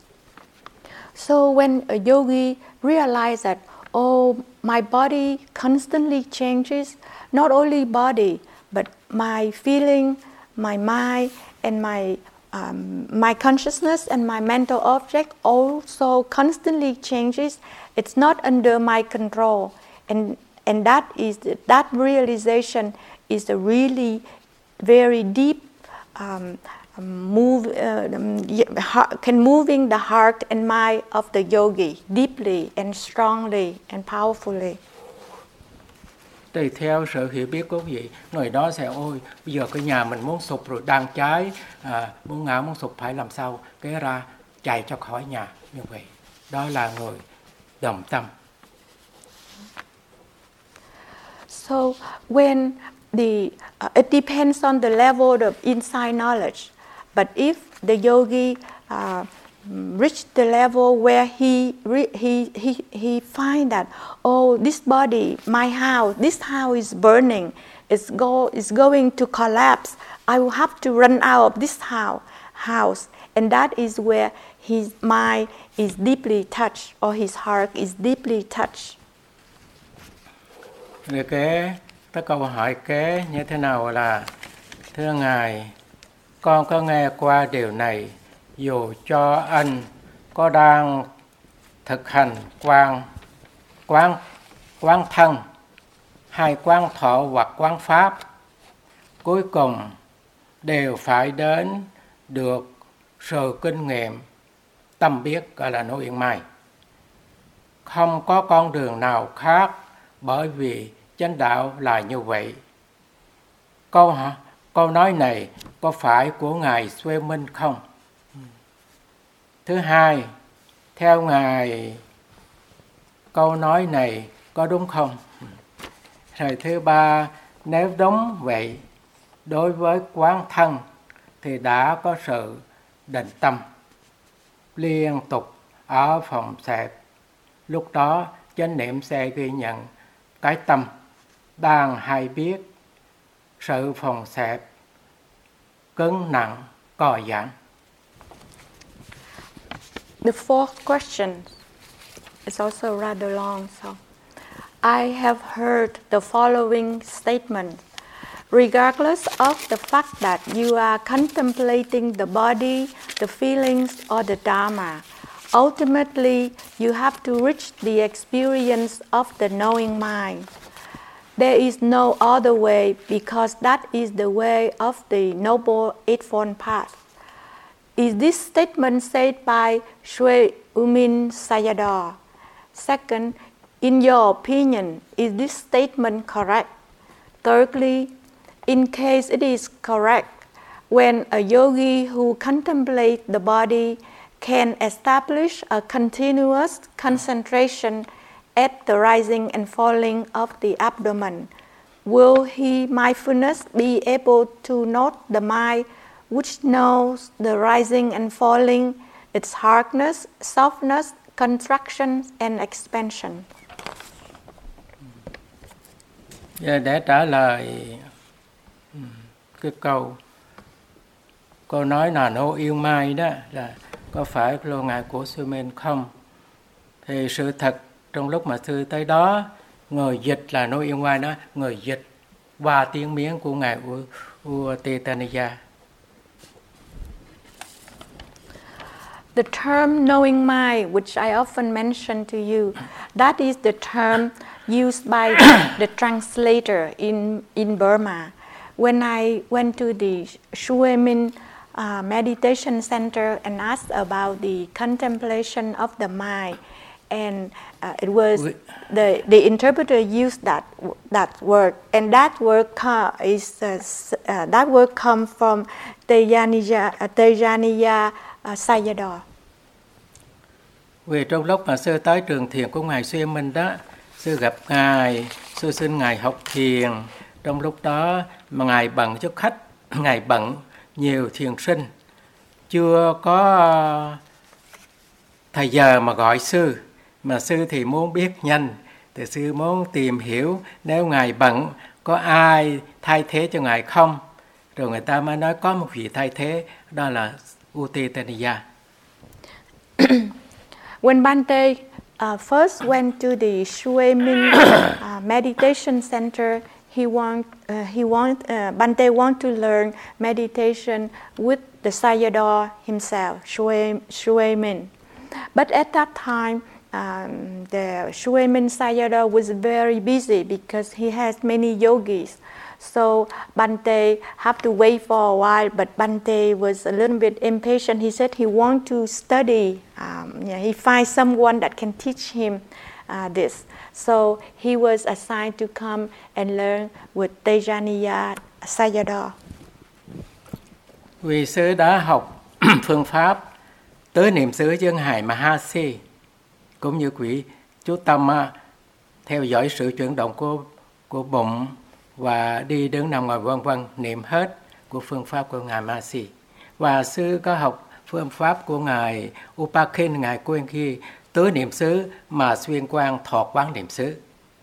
So when a yogi realizes that, oh, my body constantly changes, not only body, but my feeling, my mind, and my um, my consciousness and my mental object also constantly changes. It's not under my control, and and that is that realization is a really very deep um, move uh, can moving the heart and mind of the yogi deeply and strongly and powerfully.
Tùy theo sự hiểu biết của quý vị, người đó sẽ ôi bây giờ cái nhà mình muốn sụp rồi đang cháy, à, muốn ngã muốn sụp phải làm sao cái ra chạy cho khỏi nhà, như vậy đó là người đồng tâm.
So when the uh, it depends on the level of inside knowledge, but if the yogi uh, reach the level where he he he he find that, oh, this body, my house, this house is burning, it's go is going to collapse. I will have to run out of this house house, and that is where his mind is deeply touched, or his heart is deeply touched.
Về kế, cái câu hỏi kế như thế nào là: thưa Ngài, con có nghe qua điều này, dù cho anh có đang thực hành quán quán quán thân hay quán thọ hoặc quán pháp, cuối cùng đều phải đến được sự kinh nghiệm tâm biết, gọi là nội yên mai. Không có con đường nào khác, bởi vì chánh đạo là như vậy. Câu câu nói này có phải của Ngài Xuê Minh không? Thứ hai, theo Ngài, câu nói này có đúng không? Rồi thứ ba, nếu đúng vậy, đối với quán thân thì đã có sự định tâm liên tục ở phòng xẹp. Lúc đó chánh niệm sẽ ghi nhận cái tâm đang hay biết sự phòng xẹp cứng nặng co giãn.
The fourth question is also rather long. So, I have heard the following statement. Regardless of the fact that you are contemplating the body, the feelings, or the Dharma, ultimately you have to reach the experience of the knowing mind. There is no other way, because that is the way of the Noble Eightfold Path. Is this statement said by Shwe U-Min Sayadaw? Second, in your opinion, is this statement correct? Thirdly, in case it is correct, when a yogi who contemplates the body can establish a continuous concentration at the rising and falling of the abdomen, will he mindfulness be able to note the mind which knows the rising and falling, its hardness, softness, contraction and expansion?
Để trả lời cái câu câu nói là nô yêu mai đó, là có phải lô ngài của sư Minh không? Thì sự thật trong lúc mà sư tới đó, người dịch là nô yêu mai đó, người dịch qua tiếng miến của ngài Uttitaniya.
The term knowing mind, which I often mention to you, that is the term used by the translator in, in Burma. When I went to the Shwe Min uh, meditation center and asked about the contemplation of the mind, and uh, it was the the interpreter used that that word, and that word is uh, uh, that word come from Tejaniya uh, Tejaniya uh, Sayadaw.
Vì trong lúc mà sư tới trường thiền của ngài Xuê Minh đó, sư gặp ngài, sư xin ngài học thiền. Trong lúc đó mà ngài bận chút khách, ngài bận nhiều thiền sinh, chưa có thời giờ mà gọi sư, mà sư thì muốn biết nhanh, thì sư muốn tìm hiểu nếu ngài bận có ai thay thế cho ngài không. Rồi người ta mới nói có một vị thay thế, đó là Uttitaniya.
When Bante uh, first went to the Shwe Min uh, meditation center, he want uh, he want uh, Bante want to learn meditation with the Sayadaw himself, Shwe, Shwe Min. But at that time, um, the Shwe Min Sayadaw was very busy because he has many yogis. So Bante had to wait for a while, but Bante was a little bit impatient. He said he wants to study. Um, yeah, he finds someone that can teach him uh, this. So he was assigned to come and learn with Tejaniya Sayadaw.
Vì sư đã học phương pháp tới niệm xứ chân hải Mahasi, cũng như quý chú tâm theo dõi sự chuyển động của của bụng và đi đứng nằm ngồi vân vân, niệm hết của phương pháp của ngài Mahasi. Và sư có học phương pháp của ngài Upakhin, ngài Quên Khi, tới niệm xứ mà xuyên quan thọ quán niệm xứ.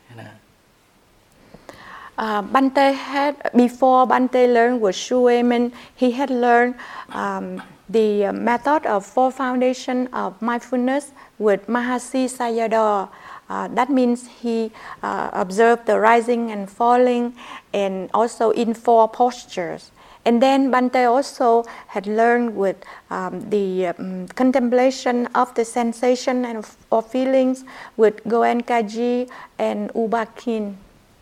Uh, Bante had, before Bante learned with Shwe Min, he had learned um, the method of four foundation of mindfulness with Mahasi Sayadaw. Uh, that means he uh, observed the rising and falling, and also in four postures. And then Bante also had learned with um, the um, contemplation of the sensation and of, of feelings with Goenkaji and U Ba Khin.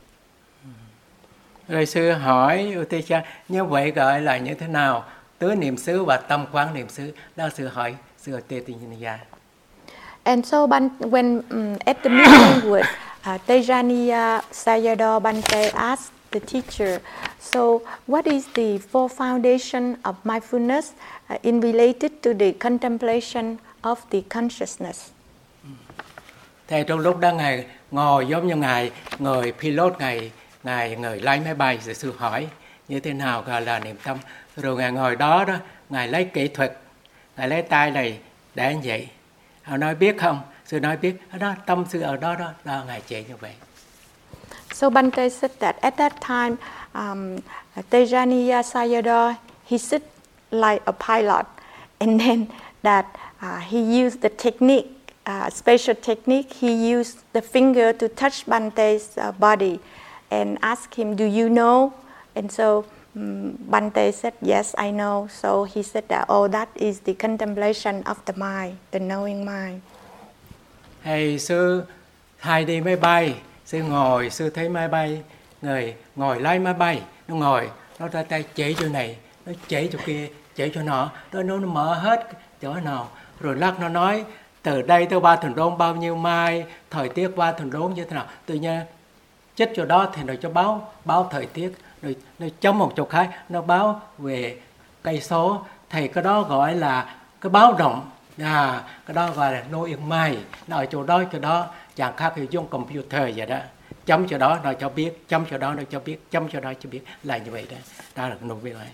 Rồi sư hỏi Utecha, như vậy gọi là như thế nào? Tứ niệm xứ và tâm quán niệm xứ. Đó sư hỏi sư Utecha.
And so when um, at the meeting with uh, Tejaniya Sayadaw, Bante asked the teacher, so what is the four foundation of mindfulness uh, in related to the contemplation of the consciousness?
Thì trong lúc đó ngài ngồi giống như ngài người pilot, ngài ngài người lái máy bay, rồi sư hỏi như thế nào gọi là niệm tâm. Rồi ngài ngồi đó đó, ngài lấy kỹ thuật, ngài lấy tay này để như vậy. Họ nói biết không? Sư nói biết. Ở đó tâm sư ở đó đó, đó ngài chỉ như vậy.
So Bante said that at that time, um, Tejaniya Sayadaw, he sit like a pilot, and then that uh, he used the technique, uh, special technique. He used the finger to touch Bante's uh, body, and asked him, "Do you know?" And so um, Bante said, "Yes, I know." So he said that, "Oh, that is the contemplation of the mind, the knowing mind."
Hay sư thay đi máy bay. Sư ngồi, sư thấy máy bay, người ngồi lái máy bay, nó ngồi, nó ra tay chỉ chỗ này, nó chỉ chỗ kia, chỉ chỗ nọ, nó, nó mở hết chỗ nào. Rồi lát nó nói, từ đây tới Ba Thuần Đôn bao nhiêu mai, thời tiết Ba Thuần Đôn như thế nào. Tự nhiên, chết chỗ đó thì nó cho báo, báo thời tiết, rồi nó chống một chỗ khác, nó báo về cây số, thì cái đó gọi là cái báo động. À, cái đó gọi là knowing mind, nó ở chỗ đó, chỗ đó. Chẳng khác thì dùng computer vậy đó, chấm chỗ đó nó cho biết, chấm chỗ đó nó cho biết, chấm chỗ đó cho biết, là như vậy đó. Đó là nội việc này.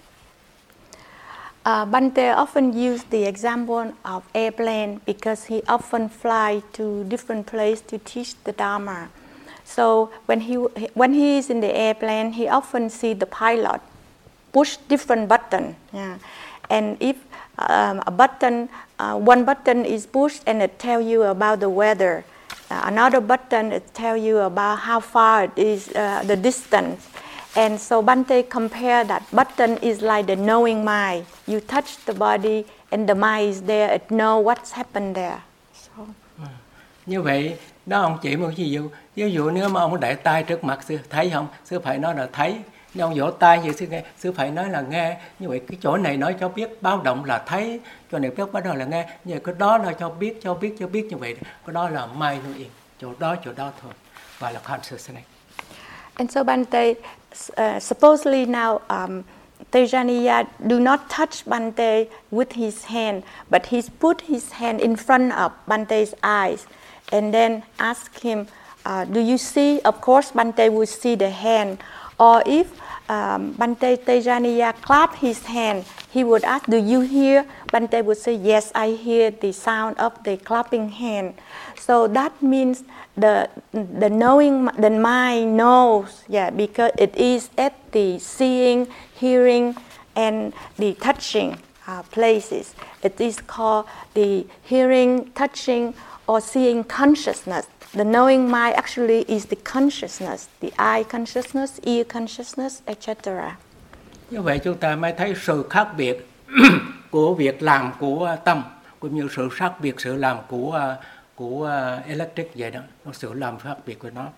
Uh, Bante often used the example of airplane because he often fly to different places to teach the Dharma. So when he when he is in the airplane, he often see the pilot push different button. Yeah. And if um, a button, uh, one button is pushed and it tell you about the weather. Uh, another button it tell you about how far it is, uh, the distance. And so Bante compare that button is like the knowing mind. You touch the body and the mind is there, it know what's happened there. So.
À, như vậy, đó ông chỉ một ví dụ. Ví dụ nếu mà ông để tay trước mặt sư, thấy không? Sư phải nói là thấy. Nếu ông vỗ tay vậy sư nghe, sư phải nói là nghe. Như vậy cái chỗ này nói cho biết báo động là thấy, chỗ này biết bắt đầu là nghe. Như vậy cái đó là cho biết, cho biết, cho biết như vậy. Cái đó là mind knowing. Chỗ đó, chỗ đó thôi. Gọi là consciousness.
And so Bante, uh, supposedly now, um, Tejaniya do not touch Bante with his hand, but he put his hand in front of Bante's eyes, and then ask him, uh, "Do you see?" Of course, Bante would see the hand. Or if um, Bante Tejaniya clap his hand, he would ask, "Do you hear?" Bante would say, "Yes, I hear the sound of the clapping hand." So that means the the knowing, the mind knows, yeah, because it is at the seeing, hearing, and the touching uh, places. It is called the hearing, touching, or seeing consciousness. The knowing mind actually is the consciousness, the eye consciousness, ear consciousness, et cetera.
Như vậy chúng ta mới thấy sự khác biệt của việc làm của tâm, cũng như sự khác biệt sự làm của của electric vậy đó, nó sự làm khác biệt của nó.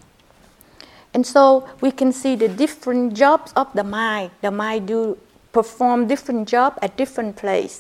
And so we can see the different jobs of the mind. The mind do perform different job at different place.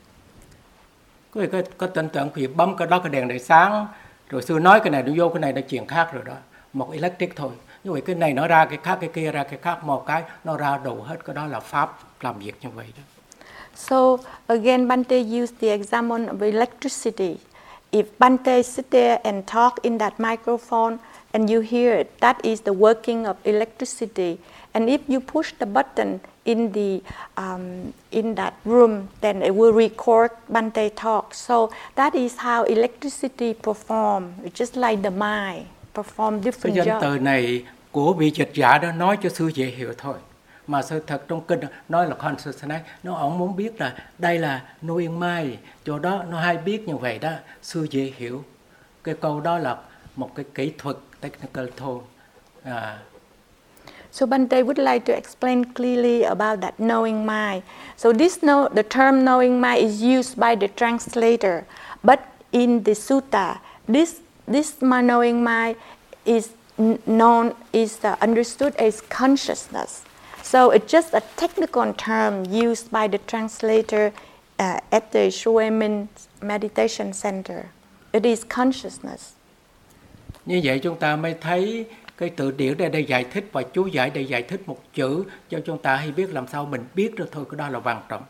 Có có, có tưởng tượng khi bấm cái đó cái đèn này sáng, rồi sư nói cái này nó vô cái này nó chuyện khác rồi đó, một electric thôi. Như vậy cái này nó ra cái khác, cái kia ra cái khác, một cái nó ra đủ hết, cái đó là pháp làm việc như vậy đó.
So again, Bante used the example of electricity. If Bante sit there and talk in that microphone and you hear it, that is the working of electricity. And if you push the button in the um, in that room, then it will record Bante talk. So that is how electricity perform. It's just like the mind perform different jobs.
Cái danh từ này của vị dịch giả đó nói cho sư dễ hiểu thôi. Mà sự thật trong kinh nói là consciousness, nó ông muốn biết là đây là knowing mind, chỗ đó nó hay biết như vậy đó, sư dễ hiểu. Cái câu đó là một cái kỹ thuật technical thôi. À.
So Bante would like to explain clearly about that knowing mind. So this know, the term knowing mind is used by the translator, but in the sutta, this this knowing mind is known, is uh, understood as consciousness. So it's just a technical term used by the translator uh, at the Shuemin Meditation Center. It is consciousness.
Như vậy chúng ta mới thấy cái từ điển đây để giải thích và chú giải để giải thích một chữ cho chúng ta hay biết làm sao mình biết được thôi, cái đó là quan trọng.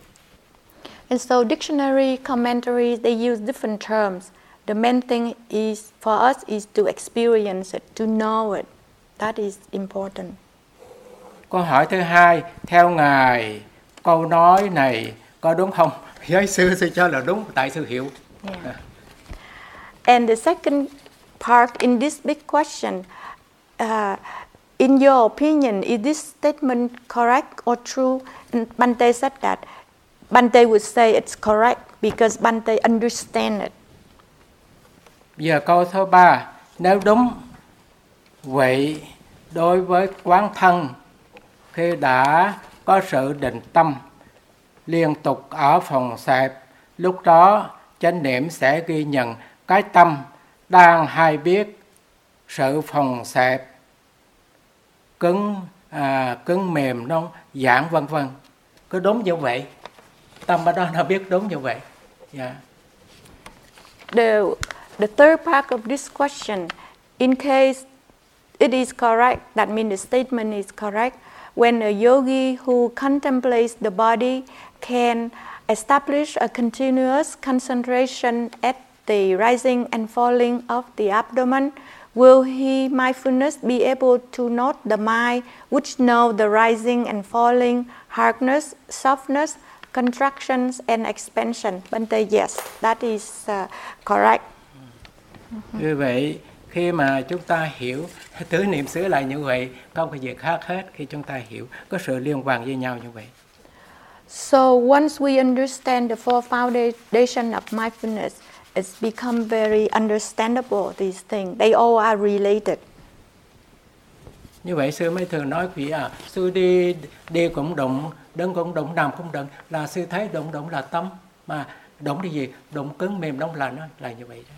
And so dictionary commentaries, they use different terms. The main thing is for us is to experience it, to know it. That is important.
Câu hỏi thứ hai, theo Ngài, câu nói này có đúng không? Giới sư sư cho là đúng, tại sư hiểu.
Yeah. And the second part in this big question, uh, in your opinion, is this statement correct or true? And Bante said that. Bante would say it's correct because Bante understand it.
Giờ câu thứ ba, nếu đúng, vậy đối với quán thân, khi đã có sự định tâm liên tục ở phòng xẹp, lúc đó chánh niệm sẽ ghi nhận cái tâm đang hay biết sự phòng xẹp, cứng, à, cứng mềm, non, giãn vân vân. Cứ đúng như vậy, tâm ở đó nó biết đúng như vậy. Yeah.
The the third part of this question, in case it is correct, that means the statement is correct. When a yogi who contemplates the body can establish a continuous concentration at the rising and falling of the abdomen, will he, mindfulness, be able to note the mind which know the rising and falling, hardness, softness, contractions and expansion? Bante, yes, that is uh, correct.
Như vậy, khi mà chúng ta hiểu tứ niệm xứ là như vậy, không có gì khác hết. Khi chúng ta hiểu, có sự liên quan với nhau như vậy.
So once we understand the four foundation of mindfulness, it's become very understandable, these things. They all are related.
Như vậy sư mới thường nói quý à, sư đi đi cũng đụng, đứng cũng đụng, nằm cũng đụng, là sư thấy đụng đụng là tâm, mà đụng cái gì, đụng cứng mềm đụng là nó là như vậy đó.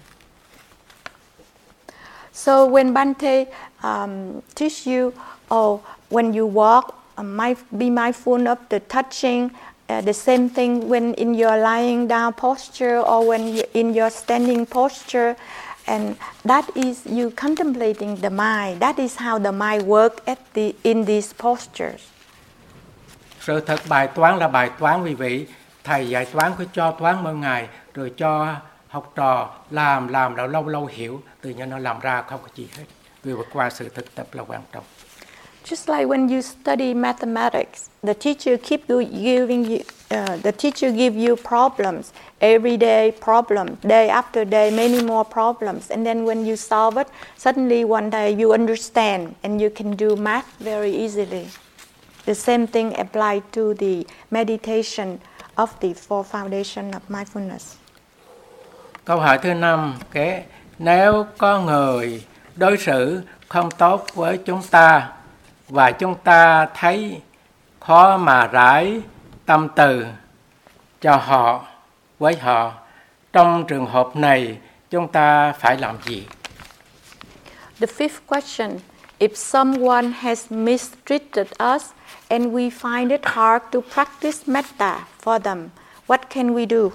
So when Bante um, teach you, oh, when you walk, uh, my, be mindful of the touching, uh, the same thing when in your lying down posture or when you're in your standing posture, and that is you contemplating the mind. That is how the mind works at the in these postures.
Sự thật bài toán là bài toán, vì vậy thầy dạy toán cứ cho toán mỗi ngày rồi cho học trò làm làm là lâu lâu hiểu, tự nhiên nó làm ra không có gì hết. Vì vượt qua sự thực tập là quan trọng.
Just like when you study mathematics, the teacher keep giving you, uh, the teacher give you problems, everyday problem, day after day, many more problems, and then when you solve it, suddenly one day you understand and you can do math very easily. The same thing applies to the meditation of the four foundation of mindfulness.
Câu hỏi thứ năm, cái nếu có người đối xử không tốt với chúng ta và chúng ta thấy khó mà rải tâm từ cho họ, với họ, trong trường hợp này chúng ta phải làm gì?
The fifth question, if someone has mistreated us and we find it hard to practice metta for them, what can we do?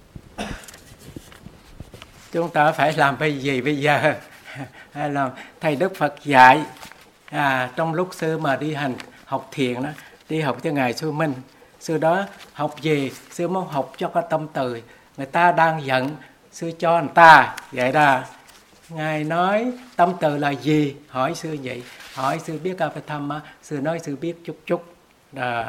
Chúng ta phải làm cái gì bây giờ? Hay là thầy Đức Phật dạy à, trong lúc sư mà đi hành học thiền đó, đi học cho ngài Sư Minh, sư đó học gì? Sư muốn học cho có tâm từ, người ta đang giận, sư cho người ta vậy ra. Ngài nói tâm từ là gì? Hỏi sư vậy, hỏi sư biết Abhidhamma, sư nói sư biết chút chút. Đó.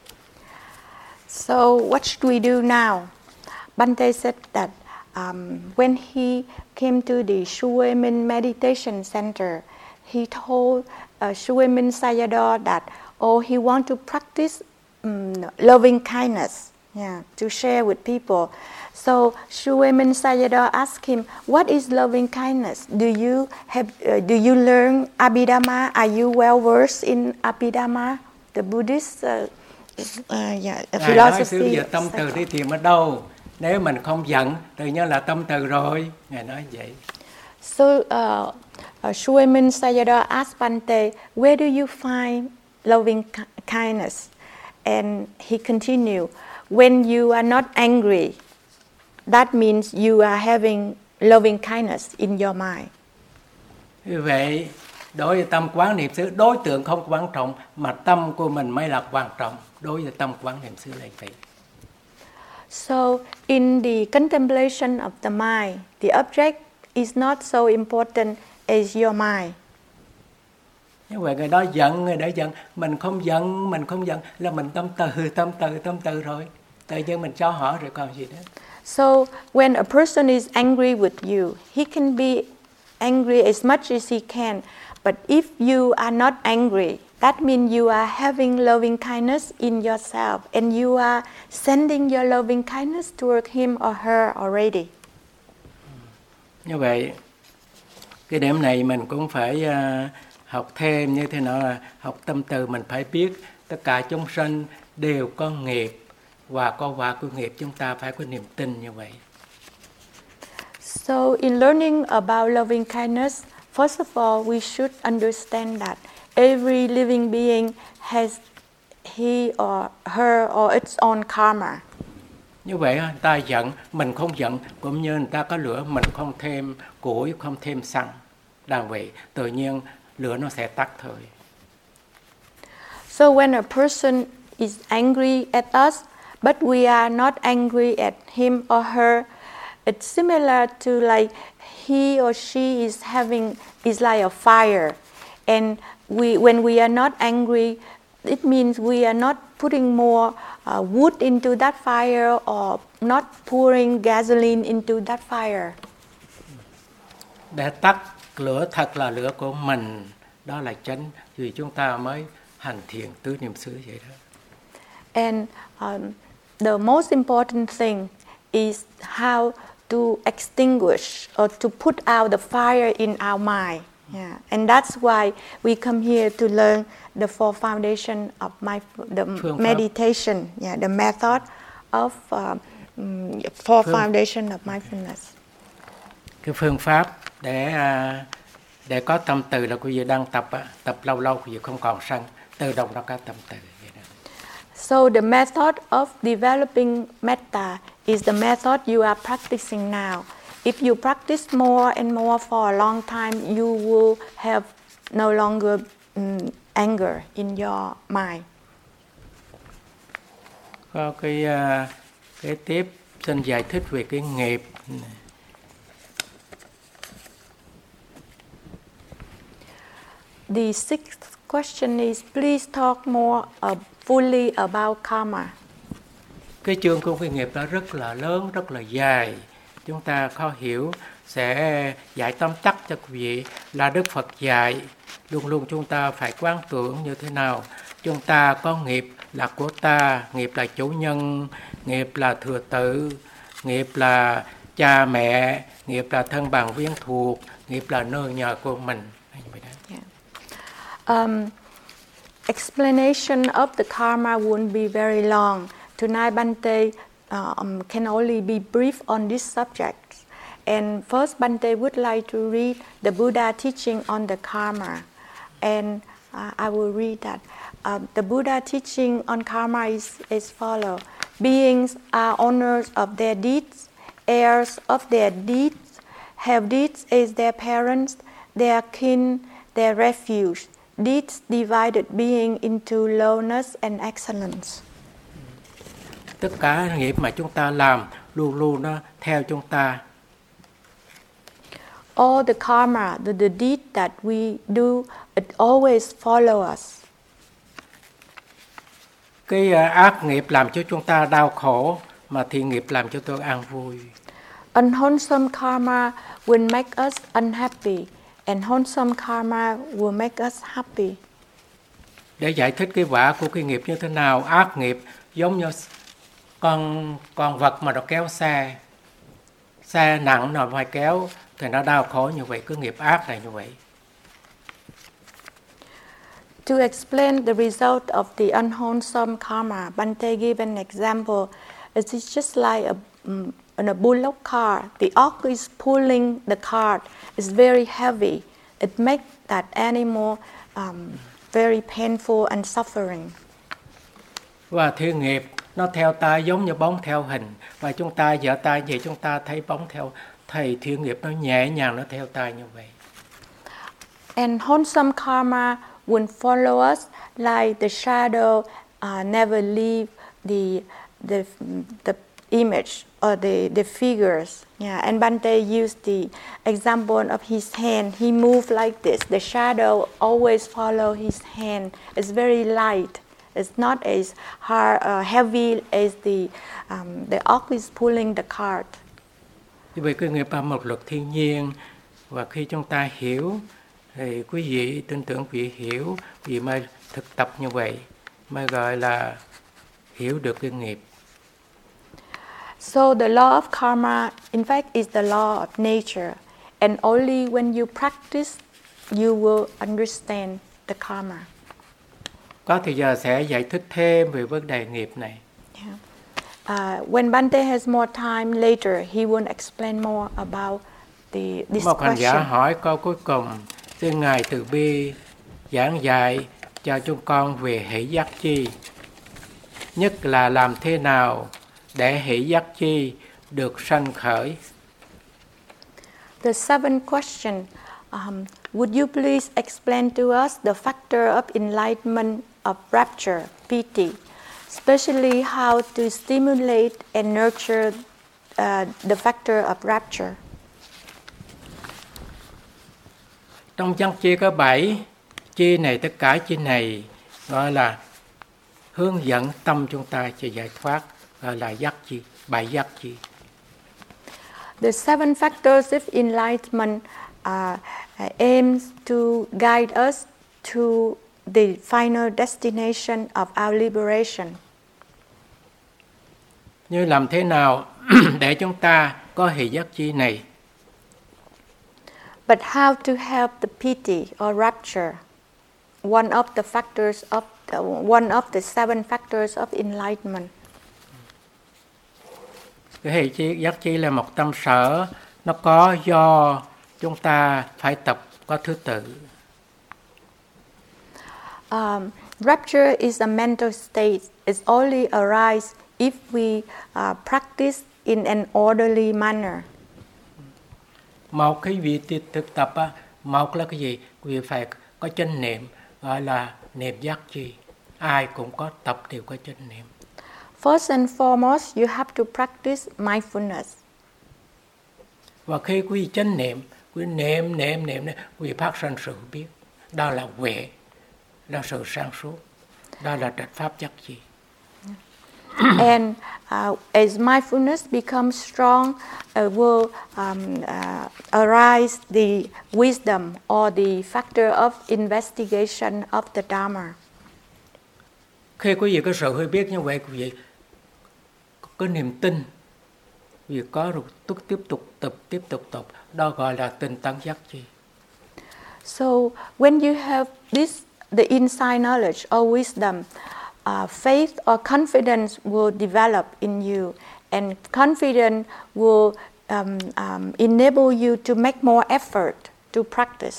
So what should we do now? Bante said that um, when he came to the Shuemin Meditation Center, he told uh, Shuemin Sayadaw that, oh, he want to practice um, loving kindness. yeah, to share with people. So Shuemin Sayadaw asked him, "What is loving kindness? Do you have? Uh, do you learn Abhidhamma? Are you well versed in Abhidhamma, the Buddhist uh, uh, yeah,
Ngài nói xưa
philosophy?"
giờ tâm từ đi tìm ở đâu? Nếu mình không giận, tự nhiên là tâm từ rồi. Ngài nói vậy.
So uh, uh, Shuemin Sayadaw asked Bante, "Where do you find loving ki- kindness?" And he continued, "When you are not angry, that means you are having loving kindness in your mind."
Như vậy, đối với tâm quán niệm xứ, đối tượng không quan trọng, mà tâm của mình mới là quan trọng. Đối với tâm quán niệm xứ là vậy.
So in the contemplation of the mind, the object is not so important as your mind.
Như vậy người đó giận, người đó giận, mình không giận, mình không giận là mình tâm từ, tâm từ, tâm từ rồi. Tự nhiên mình cho họ rồi còn gì nữa.
So when a person is angry with you, he can be angry as much as he can. But if you are not angry, that means you are having loving kindness in yourself and you are sending your loving kindness toward him or her already.
Như vậy, cái điểm này mình cũng phải uh, học thêm như thế nào, là học tâm từ. Mình phải biết tất cả chúng sanh đều có nghiệp và có quả của nghiệp, chúng ta phải có niềm tin như vậy.
So in learning about loving kindness, first of all, we should understand that every living being has he or her or its own karma.
Như vậy người ta giận, mình không giận, cũng như người ta có lửa, mình không thêm củi, không thêm xăng. Là vậy, tự nhiên lửa nó sẽ tắt thôi.
So when a person is angry at us, but we are not angry at him or her, it's similar to like he or she is having is like a fire, and we when we are not angry, it means we are not putting more uh, wood into that fire or not pouring gasoline into that fire.
Để tắt lửa thật là lửa của mình, đó là chánh, vì chúng ta mới hành thiền tứ niệm xứ vậy đó.
And um, the most important thing is how to extinguish or to put out the fire in our mind. Yeah. And that's why we come here to learn the four foundation of my the meditation, yeah, the method of uh, four phương, foundation of mindfulness.
Cái phương pháp để để có tâm từ là quý vị đang tập tập lâu lâu quý vị không còn sân, tự động nó có tâm từ.
So the method of developing metta is the method you are practicing now. If you practice more and more for a long time, you will have no longer um, anger in your mind.
Có cái uh, cái tiếp xin giải thích về cái nghiệp.
The sixth question is, please talk more uh, fully about karma.
Cái chương của cái nghiệp đó rất là lớn, rất là dài. Chúng ta khó hiểu, sẽ giải tóm tắt cho quý vị. Là Đức Phật dạy, luôn luôn chúng ta phải quán tưởng như thế nào. Chúng ta có nghiệp là của ta, nghiệp là chủ nhân, nghiệp là thừa tự, nghiệp là cha mẹ, nghiệp là thân bằng viên thuộc, nghiệp là nương nhờ của mình.
Yeah. Um, explanation of the karma won't be very long. Tonight, Bante um, can only be brief on this subject. And first, Bante would like to read the Buddha teaching on the karma. And uh, I will read that. Uh, the Buddha teaching on karma is as follows. Beings are owners of their deeds, heirs of their deeds, have deeds as their parents, their kin, their refuge. Deeds divided being into lowness and excellence.
Tất cả nghiệp mà chúng ta làm luôn luôn nó theo chúng ta.
All the karma, the, the deed that we do, it always follow us.
Cái uh, ác nghiệp làm cho chúng ta đau khổ, mà thiện nghiệp làm cho tôi an vui.
Unwholesome karma will make us unhappy, and wholesome karma will make us happy.
Để giải thích cái quả của cái nghiệp như thế nào, ác nghiệp giống như con con vật mà nó kéo xe, xe nặng nó phải kéo thì nó đau khổ như vậy, cứ nghiệp ác này như vậy.
To explain the result of the unwholesome karma, Bhante gave an example. It's just like a, um, in a bullock cart. The ox is pulling the cart. It's very heavy. It makes that animal um, very painful and suffering.
Và thiên nghiệp nó theo ta giống như bóng theo hình, và chúng ta giở tay vậy chúng ta thấy bóng theo thầy, thiên nghiệp nó nhẹ nhàng nó theo ta như vậy.
And wholesome karma will follow us like the shadow uh, never leave the the the image or the the figures. Yeah, and Bhante used the example of his hand. He moved like this. The shadow always follow his hand. It's very light. It's not as hard, uh, heavy as the um, the ox is pulling the cart.
Như vậy cái nghiệp là một luật thiên nhiên, và khi chúng ta hiểu thì quý vị tin tưởng quý vị hiểu, quý vị mới thực tập như vậy mới gọi là hiểu được cái nghiệp.
So the law of karma, in fact, is the law of nature, and only when you practice, you will understand the karma.
Có thời giờ sẽ giải thích thêm về vấn đề nghiệp này.
Yeah. Uh, when Bhante has more time later, he will explain more about the this
Một hành giả
question.
hỏi câu cuối cùng, xin Ngài từ bi giảng dạy cho chúng con về hỷ giác chi, nhất là làm thế nào để hỷ giác chi được sanh khởi.
The seventh question, um, would you please explain to us the factor of enlightenment of rapture, piti, especially how to stimulate and nurture uh, the factor of rapture?
Trong giác chi có bảy, chi này tất cả chi này gọi là hướng dẫn tâm chúng ta cho giải thoát, gọi là giác chi, bảy giác chi.
The seven factors of enlightenment uh, aims to guide us to the final destination of our liberation.
Như làm thế nào để chúng ta có hỷ giác chi này?
But how to help the piti or rapture, one of the factors of the, one of the seven factors of enlightenment.
Cái hỷ chi, giác chi là một tâm sở, nó có do chúng ta phải tập có thứ tự.
Um, rapture is a mental state. It's only arise if we uh, practice in an orderly manner.
Một cái vị thực tập á, một là cái gì? Quý vị phải có chánh niệm, gọi là niệm giác chi. Ai cũng có tập đều có chánh niệm.
First and foremost, you have to practice mindfulness.
Và khi quý vị chánh niệm, quý vị niệm, niệm, niệm, niệm, quý vị phát sinh sự biết. Đó là huệ, đó là sự sáng suốt, đó là trạch pháp giác chi.
And uh, as mindfulness becomes strong, uh, will um, uh, arise the wisdom or the factor of investigation of the Dharma.
Khi quý vị có sự hiểu biết như vậy, quý vị có niềm tin, quý vị có rồi tiếp tục tập, tiếp tục tập, đó gọi là tinh tấn giác chi.
So when you have this, the inside knowledge or wisdom, uh, faith or confidence will develop in you, and confidence will um, um, enable you to make more effort to practice.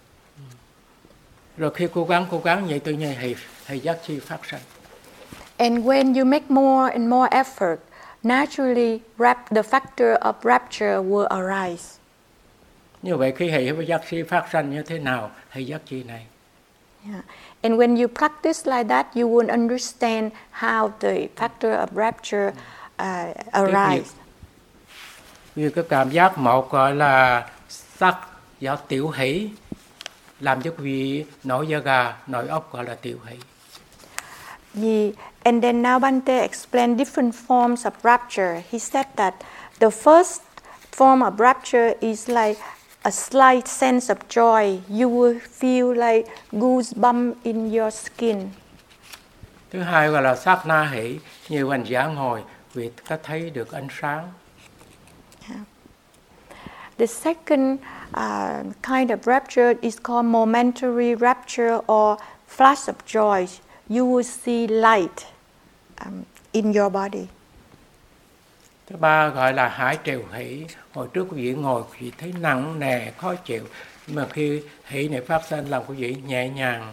Rồi khi cố gắng cố gắng vậy tự nhiên hay hay giác chi phát sinh.
And when you make more and more effort, naturally rap, the factor of rapture will arise.
Như vậy khi hay giác chi phát sinh như thế nào hay giác chi này?
Yeah. And when you practice like that, you will understand how the factor of rapture uh, arise.
Vì cái cảm giác một gọi là sắc do tiểu hỷ, làm cho quý vị nổi da gà, nổi ốc gọi là tiểu hỷ.
Yeah. And then now Bhante explained different forms of rapture. He said that the first form of rapture is like a slight sense of joy. You will feel like goosebumps in your skin.
Thứ hai gọi là sát na hỷ, nhiều hành giả ngồi, vị có thấy được ánh sáng.
Yeah. The second uh, kind of rapture is called momentary rapture or flash of joy. You will see light um, in your body.
Thứ ba gọi là hải triều hỷ. Hồi trước quý vị ngồi quý vị thấy nặng nề khó chịu, nhưng mà khi hỷ này phát sinh làm quý vị nhẹ nhàng.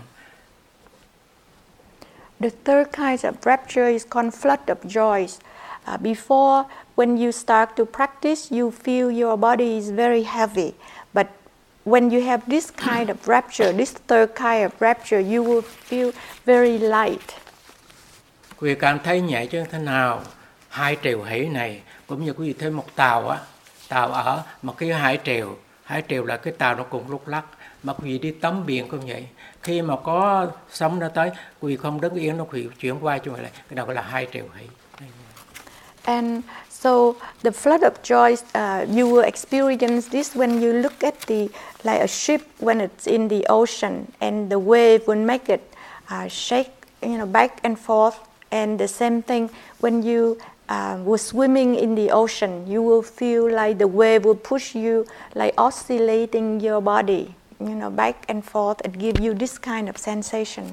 The third kind of rapture is called flood of joy. Uh, before, when you start to practice, you feel your body is very heavy. But when you have this kind of rapture, this third kind of rapture, you will feel very light.
Quý vị cảm thấy nhẹ chứ thế nào? Hải triều hỷ này cũng như quý vị thấy một tàu á, tàu ở một cái hải triều, hải triều là cái tàu nó cùng lúc lắc, mà quý vị đi tắm biển cũng vậy. Khi mà có sóng nó tới, quý vị không đứng yên, nó quý vị chuyển qua cho lại, cái đó gọi là hải triều hỷ.
And so the flood of joy, uh, you will experience this when you look at the like a ship when it's in the ocean, and the wave will make it uh, shake, you know, back and forth. And the same thing when you uh, were swimming in the ocean, you will feel like the wave will push you, like oscillating your body, you know, back and forth, and give you this kind of sensations.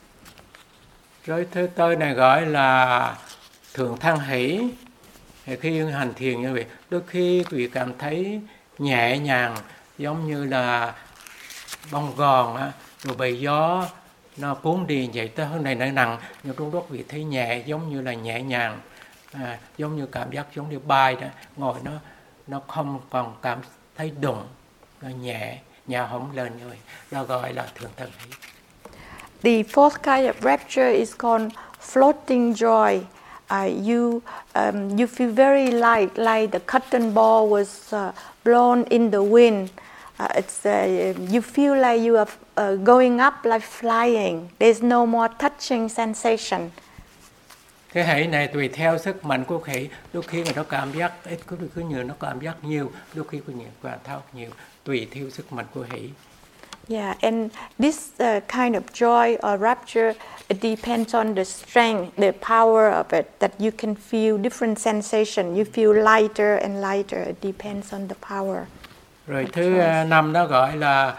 Rồi thứ tư này gọi là thượng thăng hỷ. Thì khi hành thiền như vậy, đôi khi quý vị cảm thấy nhẹ nhàng, giống như là bông gòn á, rồi bị gió nó cuốn đi vậy, tới hôm nay nó nặng, nhưng trong đó quý vị thấy nhẹ, giống như là nhẹ nhàng, à, giống như cảm giác giống như bay đó, ngồi nó nó không còn cảm thấy đụng, nó nhẹ, nhẹ hổng lên như vậy, đó gọi là thượng thăng hỷ.
The fourth kind of rapture is called floating joy. Uh, you um, you feel very light, like the cotton ball was uh, blown in the wind. Uh, it's uh, you feel like you are uh, going up, like flying. There's no more touching sensation.
Cái hỷ này tùy theo sức mạnh của hỷ, đôi khi người nó cảm giác ít, đôi khi nhiều nó cảm giác nhiều, đôi khi có nhiều cảm thao nhiều, tùy theo sức mạnh của hỷ.
Yeah, and this uh, kind of joy or rapture, it depends on the strength, the power of it, that you can feel different sensation. You feel lighter and lighter. It depends on the power.
Rồi thứ uh, năm đó gọi là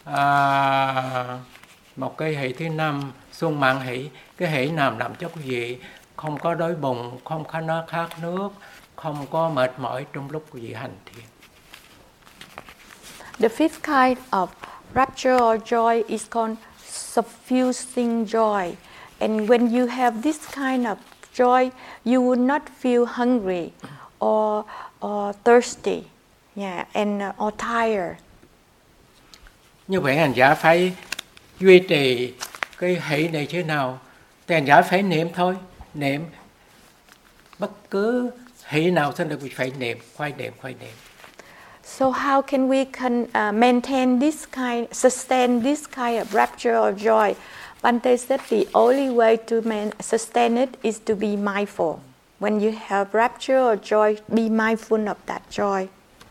uh, một cái hỷ thứ năm, xuân mạng hỷ. Cái hỷ nào làm cho quý vị không có đói bụng, không có nó khát nước, không có mệt mỏi trong lúc quý vị hành thiền.
The fifth kind of rapture or joy is called suffusing joy. And when you have this kind of joy, you will not feel hungry or, or thirsty, yeah, and uh, or tired.
Như vậy hành giả phải duy trì cái hỷ này thế nào? Thì hành giả phải niệm thôi, niệm. Bất cứ hỷ nào sinh được phải niệm, khoái niệm, khoái niệm.
So how can we can uh, maintain this kind, sustain this kind of rapture or joy? Bhante said the only way to man, sustain it is to be mindful. When you have rapture or joy, be mindful of that joy.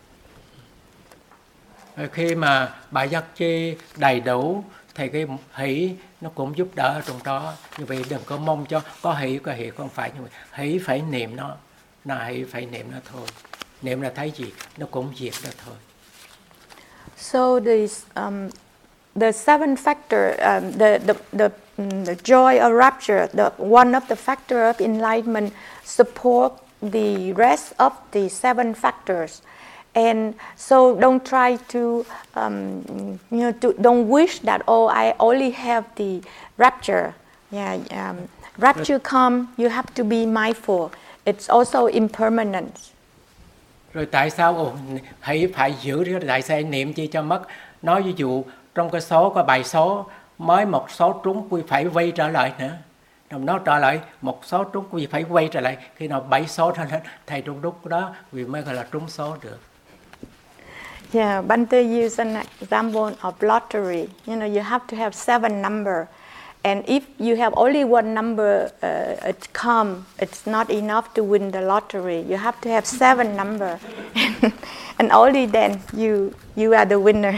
Khi mà bài giác chi đầy đủ thì cái hỷ nó cũng giúp đỡ ở trong đó. Như vậy đừng có mong cho có hỷ, có hỷ không phải như vậy. Hỷ phải niệm nó, là hỷ phải niệm nó thôi. Niệm là thấy gì, nó cũng diệt đó thôi.
So this, um, the seven factor, um, the, the, the, um, the joy or rapture, the one of the factor of enlightenment support the rest of the seven factors. And so don't try to, um, you know, to, don't wish that, oh, I only have the rapture. Yeah, um, rapture come, you have to be mindful. It's also impermanent.
Rồi tại sao ồ, hãy phải giữ cái đại sai niệm chi cho mất? Nói ví dụ trong cái số có bài số mới một số trúng quy phải quay trở lại nữa. Đồng nó trở lại một số trúng quy phải quay trở lại, khi nào bảy số ra lên thầy trong lúc đó vì mới gọi là trúng số được.
Yeah, Bhante used an example of lottery. You know, you have to have seven number. And if you have only one number uh, it come, it's not enough to win the lottery. You have to have seven number, and, and only then you you are the winner.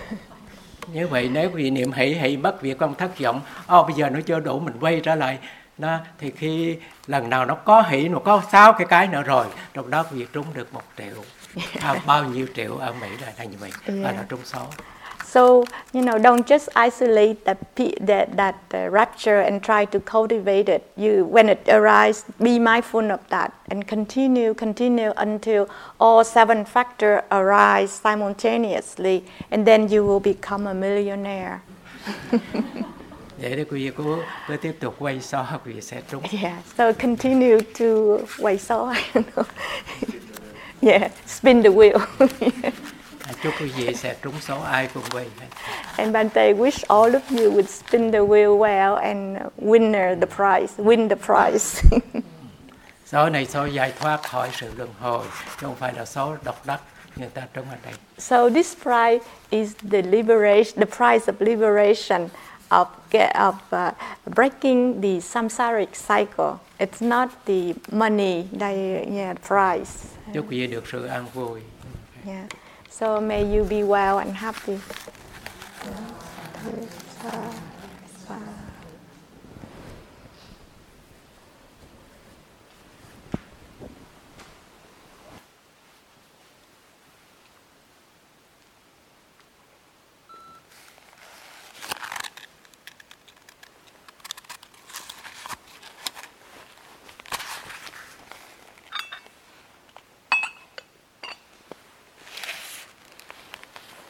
Như vậy nếu quý vị niệm hỷ hỷ mất việc không thất vọng. Ô bây giờ nó chưa đủ mình quay trở lại Đó, thì khi lần nào nó có hỷ, nó có sáu cái cái nữa rồi, trong đó quý vị trúng được một triệu, à, bao nhiêu triệu ở Mỹ là thành như vậy,
Yeah.
và nó trúng số.
So, you know, don't just isolate that that, that uh, rapture and try to cultivate it. You, when it arises, be mindful of that and continue, continue until all seven factors arise simultaneously, and then you will become a millionaire.
Vậy thì quý vị cứ, cứ tiếp tục quay so, quý vị sẽ trúng.
Yeah, so continue to quay số. Yeah, spin the wheel.
Chúc quý vị sẽ trúng số, ai cũng vậy.
And Bante wish all of you would spin the wheel well and win the prize, win the prize.
Số này số giải thoát khỏi sự luân hồi, chứ không phải là số độc đắc người ta trúng ở đây.
So this prize is the liberation, the prize of liberation, of of uh, breaking the samsaric cycle. It's not the money, the yeah, prize.
Chúc quý vị được sự an vui.
Yeah. So may you be well and happy. So,